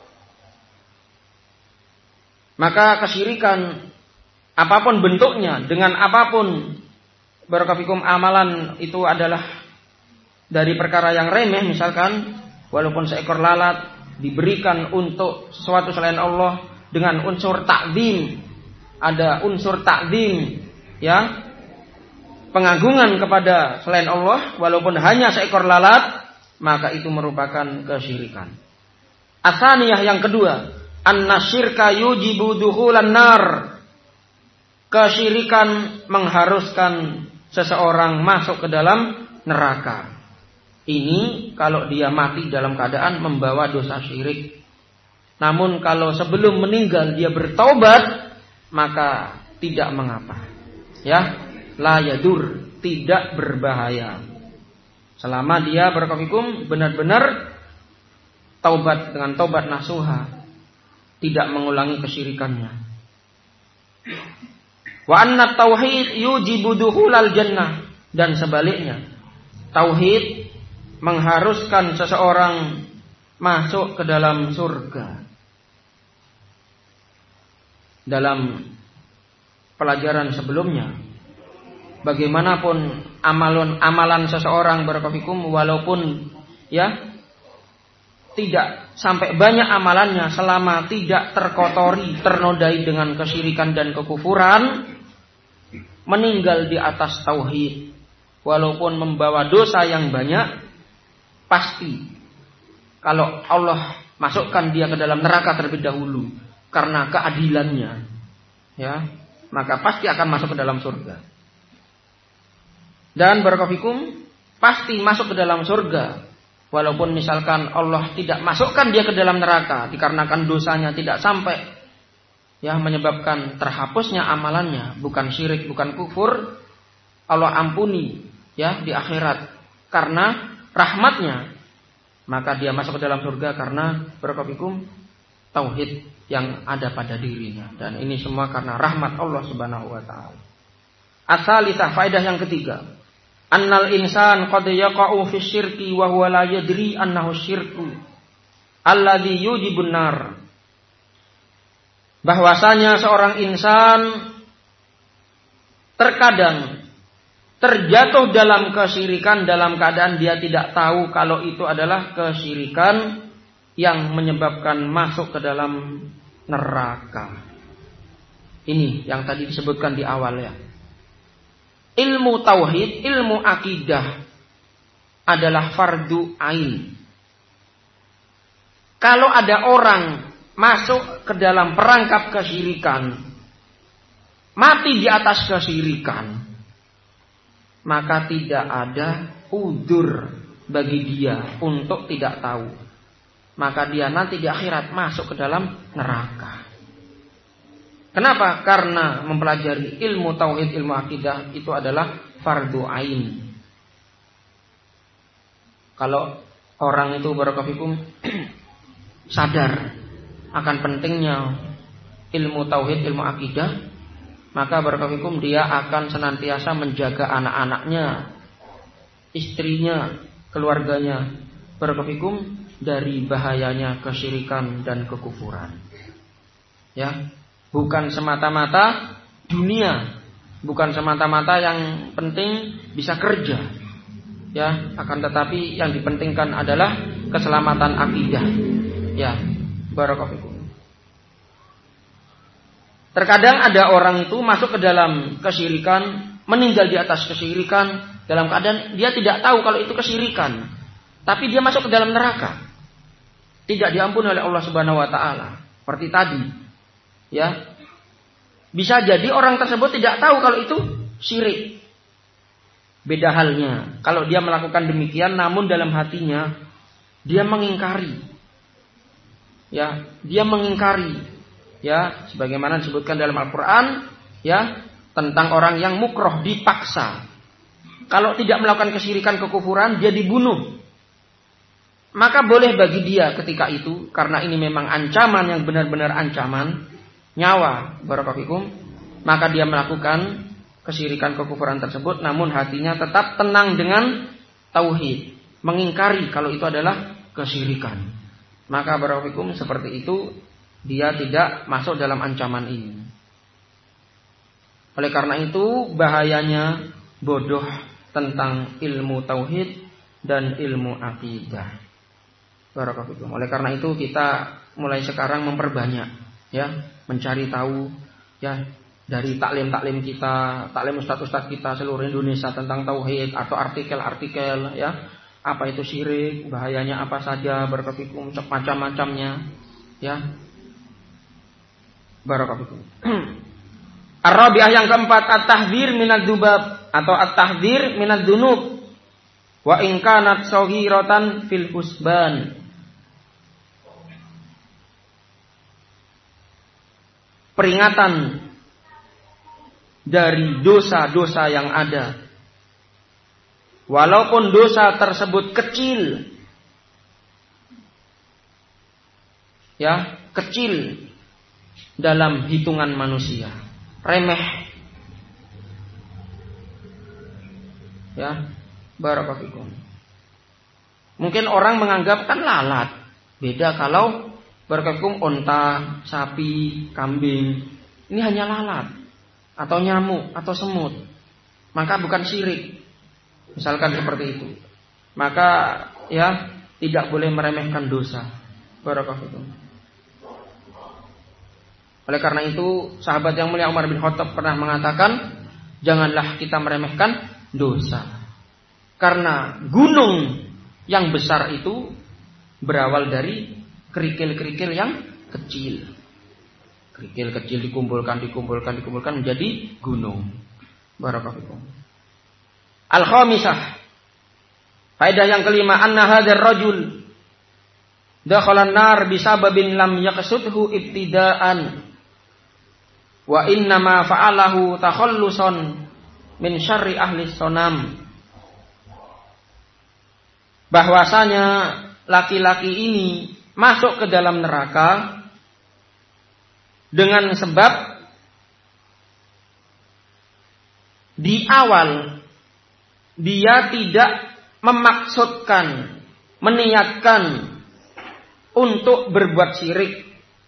Maka kesyirikan apapun bentuknya, dengan apapun barakallahu amalan itu adalah dari perkara yang remeh, misalkan walaupun seekor lalat diberikan untuk sesuatu selain Allah dengan unsur ta'zim, ada unsur ta'zim, ya, pengagungan kepada selain Allah walaupun hanya seekor lalat, maka itu merupakan kesyirikan. Atsaniyah, yang kedua, annasyirka yujibu dukhulan nar. Kesyirikan mengharuskan seseorang masuk ke dalam neraka. Ini kalau dia mati dalam keadaan membawa dosa syirik. Namun kalau sebelum meninggal dia bertaubat, maka tidak mengapa. Ya, la yadur, tidak berbahaya. Selama dia barakallahu benar-benar taubat dengan taubat nasuha, tidak mengulangi kesyirikannya. Wa anna tauhid yujibu dukhulal jannah, dan sebaliknya, tauhid mengharuskan seseorang masuk ke dalam surga. Dalam pelajaran sebelumnya, bagaimanapun amalan seseorang barakallahu walaupun ya tidak sampai banyak amalannya, selama tidak terkotori, ternodai dengan kesyirikan dan kekufuran, meninggal di atas tauhid walaupun membawa dosa yang banyak, pasti kalau Allah masukkan dia ke dalam neraka terlebih dahulu karena keadilannya, ya, maka pasti akan masuk ke dalam surga. Dan barakallahu pasti masuk ke dalam surga walaupun misalkan Allah tidak masukkan dia ke dalam neraka dikarenakan dosanya tidak sampai ya menyebabkan terhapusnya amalannya, bukan syirik, bukan kufur, Allah ampuni ya di akhirat karena rahmatnya, maka dia masuk ke dalam surga karena barakallahu tauhid yang ada pada dirinya, dan ini semua karena rahmat Allah Subhanahu wa taala. Asalisah, faedah yang ketiga, annal insan qad yaqa'u fi syirki wa huwa la yadri annahu syirku alladhi yujibun nar. Bahwasanya seorang insan terkadang terjatuh dalam kesyirikan dalam keadaan dia tidak tahu kalau itu adalah kesyirikan yang menyebabkan masuk ke dalam neraka. Ini yang tadi disebutkan di awal ya. Ilmu tauhid, ilmu akidah adalah fardu ain. Kalau ada orang masuk ke dalam perangkap kesyirikan, mati di atas kesyirikan, maka tidak ada udzur bagi dia untuk tidak tahu. Maka dia nanti di akhirat masuk ke dalam neraka. Kenapa? Karena mempelajari ilmu tauhid, ilmu akidah itu adalah fardu ain. Kalau orang itu barakallahu sadar akan pentingnya ilmu tauhid, ilmu akidah, maka barakallahu dia akan senantiasa menjaga anak-anaknya, istrinya, keluarganya, barakallahu dari bahayanya kesyirikan dan kekufuran. Ya, bukan semata-mata dunia, bukan semata-mata yang penting bisa kerja. Ya, akan tetapi yang dipentingkan adalah keselamatan akidah. Ya, barakallahu. Terkadang ada orang itu masuk ke dalam kesyirikan, meninggal di atas kesyirikan dalam keadaan dia tidak tahu kalau itu kesyirikan, tapi dia masuk ke dalam neraka. Tidak diampuni oleh Allah Subhanahu wa taala. Seperti tadi. Ya. Bisa jadi orang tersebut tidak tahu kalau itu syirik. Beda halnya kalau dia melakukan demikian namun dalam hatinya dia mengingkari. Ya, dia mengingkari. Ya, sebagaimana disebutkan dalam Al-Qur'an, ya, tentang orang yang mukroh, dipaksa. Kalau tidak melakukan kesyirikan, kekufuran, dia dibunuh. Maka boleh bagi dia ketika itu, karena ini memang ancaman yang benar-benar ancaman, nyawa, barakallahu fikum, maka dia melakukan kesyirikan, kekufuran tersebut, namun hatinya tetap tenang dengan tauhid, mengingkari kalau itu adalah kesyirikan. Maka barakallahu seperti itu dia tidak masuk dalam ancaman ini. Oleh karena itu bahayanya bodoh tentang ilmu tauhid dan ilmu akidah. Barakallahu. Oleh karena itu kita mulai sekarang memperbanyak ya, mencari tahu ya dari taklim-taklim kita, taklim ustaz-ustaz kita seluruh Indonesia tentang tauhid atau artikel-artikel ya, apa itu syirik, bahayanya apa saja, barakallahu macam-macamnya ya. Barakallahu. Ar-rabi'ah yang keempat, at-tahdhir minadz dzubab atau at-tahdhir minadz dzunub wa in kanat shaghiratan fil husban. Peringatan dari dosa-dosa yang ada. Walaupun dosa tersebut kecil. Ya, kecil dalam hitungan manusia. Remeh. Ya, barakallahu. Mungkin orang menganggap kan lalat. Beda kalau barakallahu onta, sapi, kambing. Ini hanya lalat atau nyamuk atau semut, maka bukan syirik. Misalkan seperti itu, maka ya tidak boleh meremehkan dosa. Barakallahu. Oleh karena itu sahabat yang mulia Umar bin Khattab pernah mengatakan, janganlah kita meremehkan dosa, karena gunung yang besar itu berawal dari kerikil-kerikil yang kecil. Kerikil kecil dikumpulkan menjadi gunung. Barakallahu. Al-khamisah. Faedah yang kelima, anna hadzal rajul dakhala an-nar bisababin lam yaqsudhu ibtida'an wa inna ma fa'alahu takhallusan min syarri ahli sonam. Bahwasanya laki-laki ini masuk ke dalam neraka dengan sebab di awal dia tidak memaksudkan, meniatkan untuk berbuat syirik.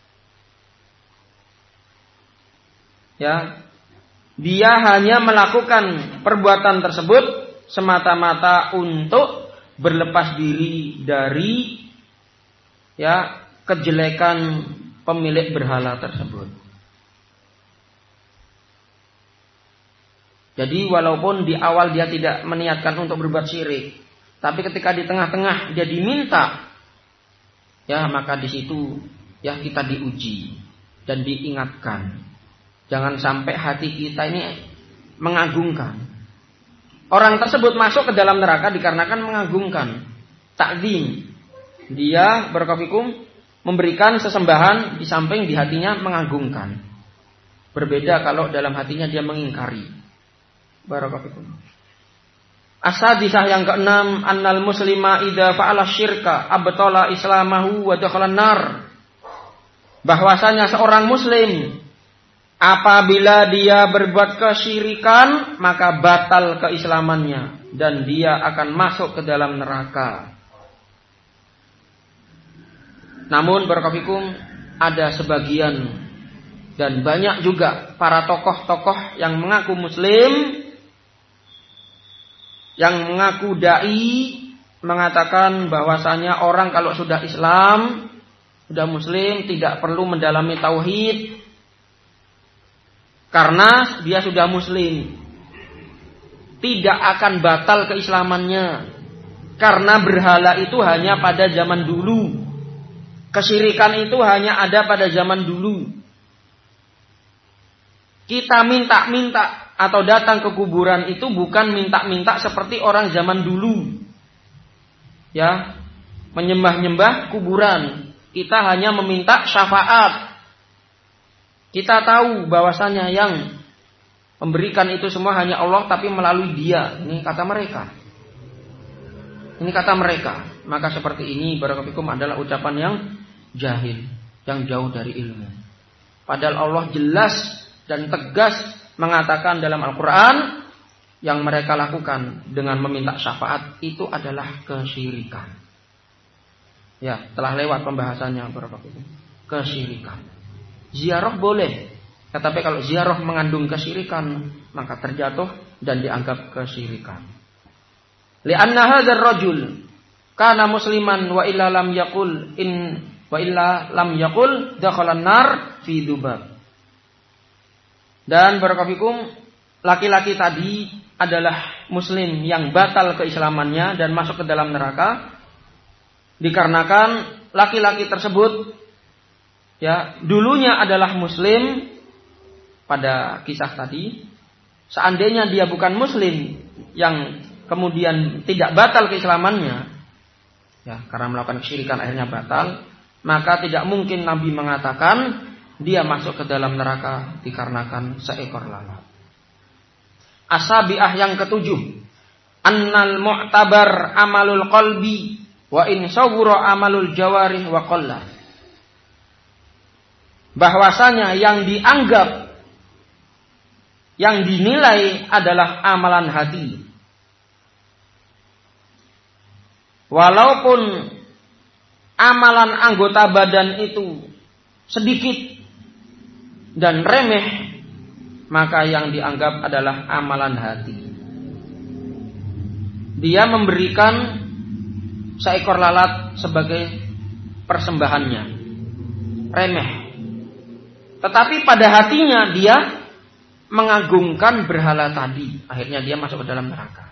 Ya, dia hanya melakukan perbuatan tersebut semata-mata untuk berlepas diri dari ya kejelekan pemilik berhala tersebut. Jadi walaupun di awal dia tidak meniatkan untuk berbuat syirik, tapi ketika di tengah-tengah dia diminta, ya maka di situ ya kita diuji dan diingatkan. Jangan sampai hati kita ini mengagungkan. Orang tersebut masuk ke dalam neraka dikarenakan mengagungkan, takzim. Dia barakallahu memberikan sesembahan di samping di hatinya mengagungkan. Berbeda kalau dalam hatinya dia mengingkari. Barakallahu. As-sadisah yang keenam, annal muslima idza fa'ala syirka abtala islamahu wa dakhala nar. Bahwasanya seorang muslim apabila dia berbuat kesyirikan maka batal keislamannya dan dia akan masuk ke dalam neraka. Namun barakallahu ada sebagian dan banyak juga para tokoh-tokoh yang mengaku muslim, yang mengaku dai, mengatakan bahwasanya orang kalau sudah Islam, sudah muslim tidak perlu mendalami tauhid karena dia sudah muslim. Tidak akan batal keislamannya karena berhala itu hanya pada zaman dulu. Kesyirikan itu hanya ada pada zaman dulu. Kita minta-minta atau datang ke kuburan itu bukan minta-minta seperti orang zaman dulu. Ya, menyembah-nyembah kuburan. Kita hanya meminta syafaat. Kita tahu bahwasanya yang memberikan itu semua hanya Allah tapi melalui Dia. Ini kata mereka. Maka seperti ini barakallahu adalah ucapan yang jahil, yang jauh dari ilmu. Padahal Allah jelas dan tegas mengatakan dalam Al-Quran yang mereka lakukan dengan meminta syafaat itu adalah kesyirikan. Ya, telah lewat pembahasannya beberapa itu. Kesyirikan. Ziarah boleh, tetapi kalau ziarah mengandung kesyirikan maka terjatuh dan dianggap kesyirikan. Li'anna hadzal rajul kana musliman wa illa lam yaqul dakhalan nar fi dzubab. Dan barakallahu laki-laki tadi adalah muslim yang batal keislamannya dan masuk ke dalam neraka dikarenakan laki-laki tersebut ya dulunya adalah muslim pada kisah tadi. Seandainya dia bukan muslim yang kemudian tidak batal keislamannya ya karena melakukan kesyirikan akhirnya batal, maka tidak mungkin Nabi mengatakan dia masuk ke dalam neraka dikarenakan seekor lalat. Asabi'ah yang ketujuh, annal mu'tabar amalul qalbi wa in sawwara amalul jawarih wa qalla. Bahwasanya yang dianggap, yang dinilai adalah amalan hati. Walaupun amalan anggota badan itu sedikit dan remeh, maka yang dianggap adalah amalan hati. Dia memberikan seekor lalat sebagai persembahannya, remeh. Tetapi pada hatinya dia mengagungkan berhala tadi, akhirnya dia masuk ke dalam neraka.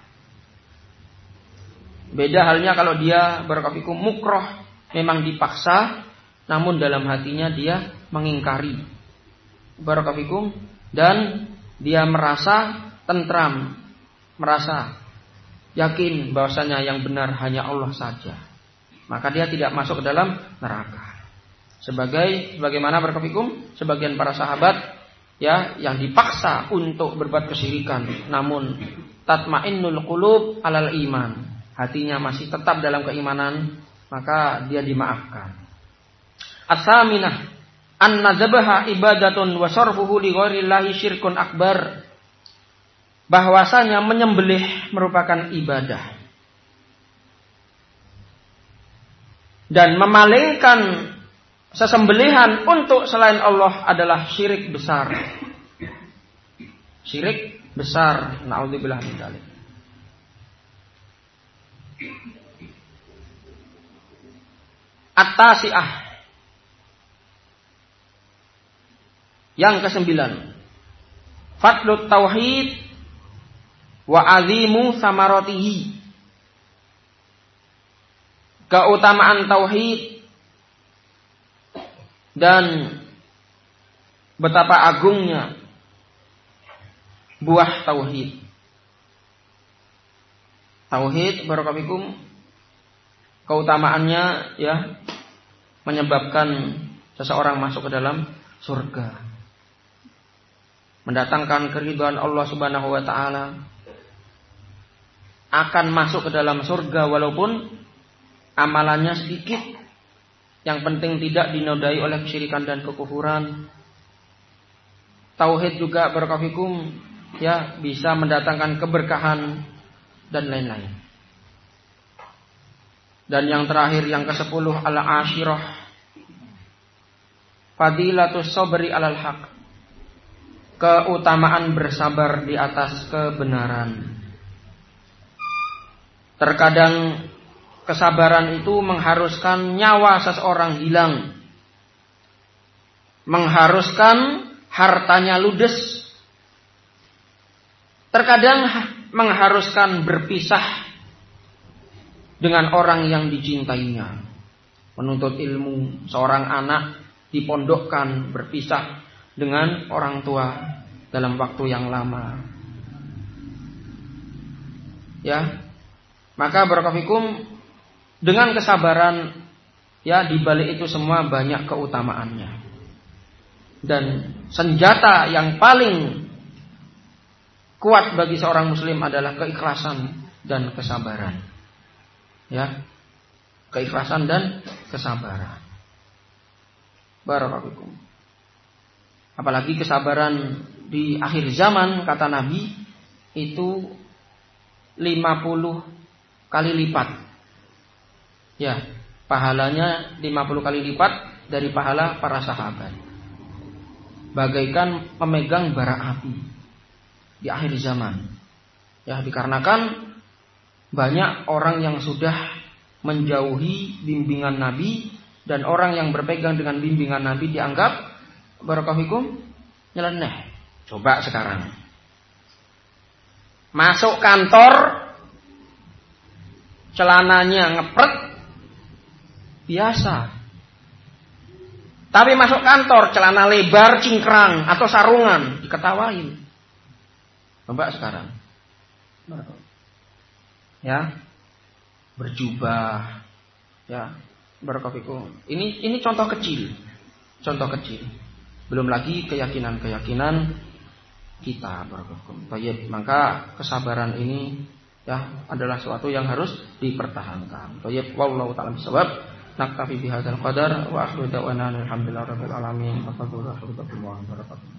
Beda halnya kalau dia barakallahu mukroh, memang dipaksa, namun dalam hatinya dia mengingkari barakallahu dan dia merasa tentram, merasa yakin bahwasanya yang benar hanya Allah saja, maka dia tidak masuk ke dalam neraka. Sebagaimana barakallahu sebagian para sahabat ya yang dipaksa untuk berbuat kesyirikan, namun tatmainnul qulub alal iman, hatinya masih tetap dalam keimanan, maka dia dimaafkan. As-saminah anna dzabaha ibadatun wa sarfuhu li ghairillahi syirkun akbar. Bahwasanya menyembelih merupakan ibadah. Dan memalingkan sesembelihan untuk selain Allah adalah syirik besar. Syirik besar. Na'udzubillah min dzalik. At-tasi'ah yang kesembilan, fadlut tauhid wa azimu samaratihi. Keutamaan tauhid dan betapa agungnya buah tauhid. Tauhid barakallahu keutamaannya ya menyebabkan seseorang masuk ke dalam surga, mendatangkan keridhaan Allah Subhanahu wa taala, akan masuk ke dalam surga walaupun amalannya sedikit. Yang penting tidak dinodai oleh kesyirikan dan kekufuran. Tauhid juga barakallahu ya bisa mendatangkan keberkahan dan lain-lain. Dan yang terakhir yang ke-10 al-ashirah, fadilatus sabri alal haq. Keutamaan bersabar di atas kebenaran. Terkadang kesabaran itu mengharuskan nyawa seseorang hilang, mengharuskan hartanya ludes, terkadang mengharuskan berpisah dengan orang yang dicintainya. Menuntut ilmu, seorang anak dipondokkan berpisah dengan orang tua dalam waktu yang lama. Ya, maka barakallahu dengan kesabaran ya di balik itu semua banyak keutamaannya. Dan senjata yang paling kuat bagi seorang muslim adalah keikhlasan dan kesabaran. Ya. Keikhlasan dan kesabaran. Barakallahu. Apalagi kesabaran di akhir zaman, kata Nabi, itu 50 kali lipat. Ya, pahalanya 50 kali lipat dari pahala para sahabat. Bagaikan memegang bara api di akhir zaman. Ya, dikarenakan banyak orang yang sudah menjauhi bimbingan Nabi, dan orang yang berpegang dengan bimbingan Nabi dianggap barakallahu nyeleneh. Coba sekarang masuk kantor, celananya ngepret biasa. Tapi masuk kantor celana lebar cingkrang atau sarungan diketawain. Coba sekarang. Ya. Berjubah. Ya. Barakallahu. Ini contoh kecil. Contoh kecil. Belum lagi keyakinan-keyakinan kita, barakallahu. Baik, maka kesabaran ini ya adalah suatu yang harus dipertahankan. Baik, wallahu ta'ala bisawab. Naktafi bihadzal qadar wa akhiru da'wana alhamdulillahi rabbil alamin. Wa sallallahu alaihi wa sallam.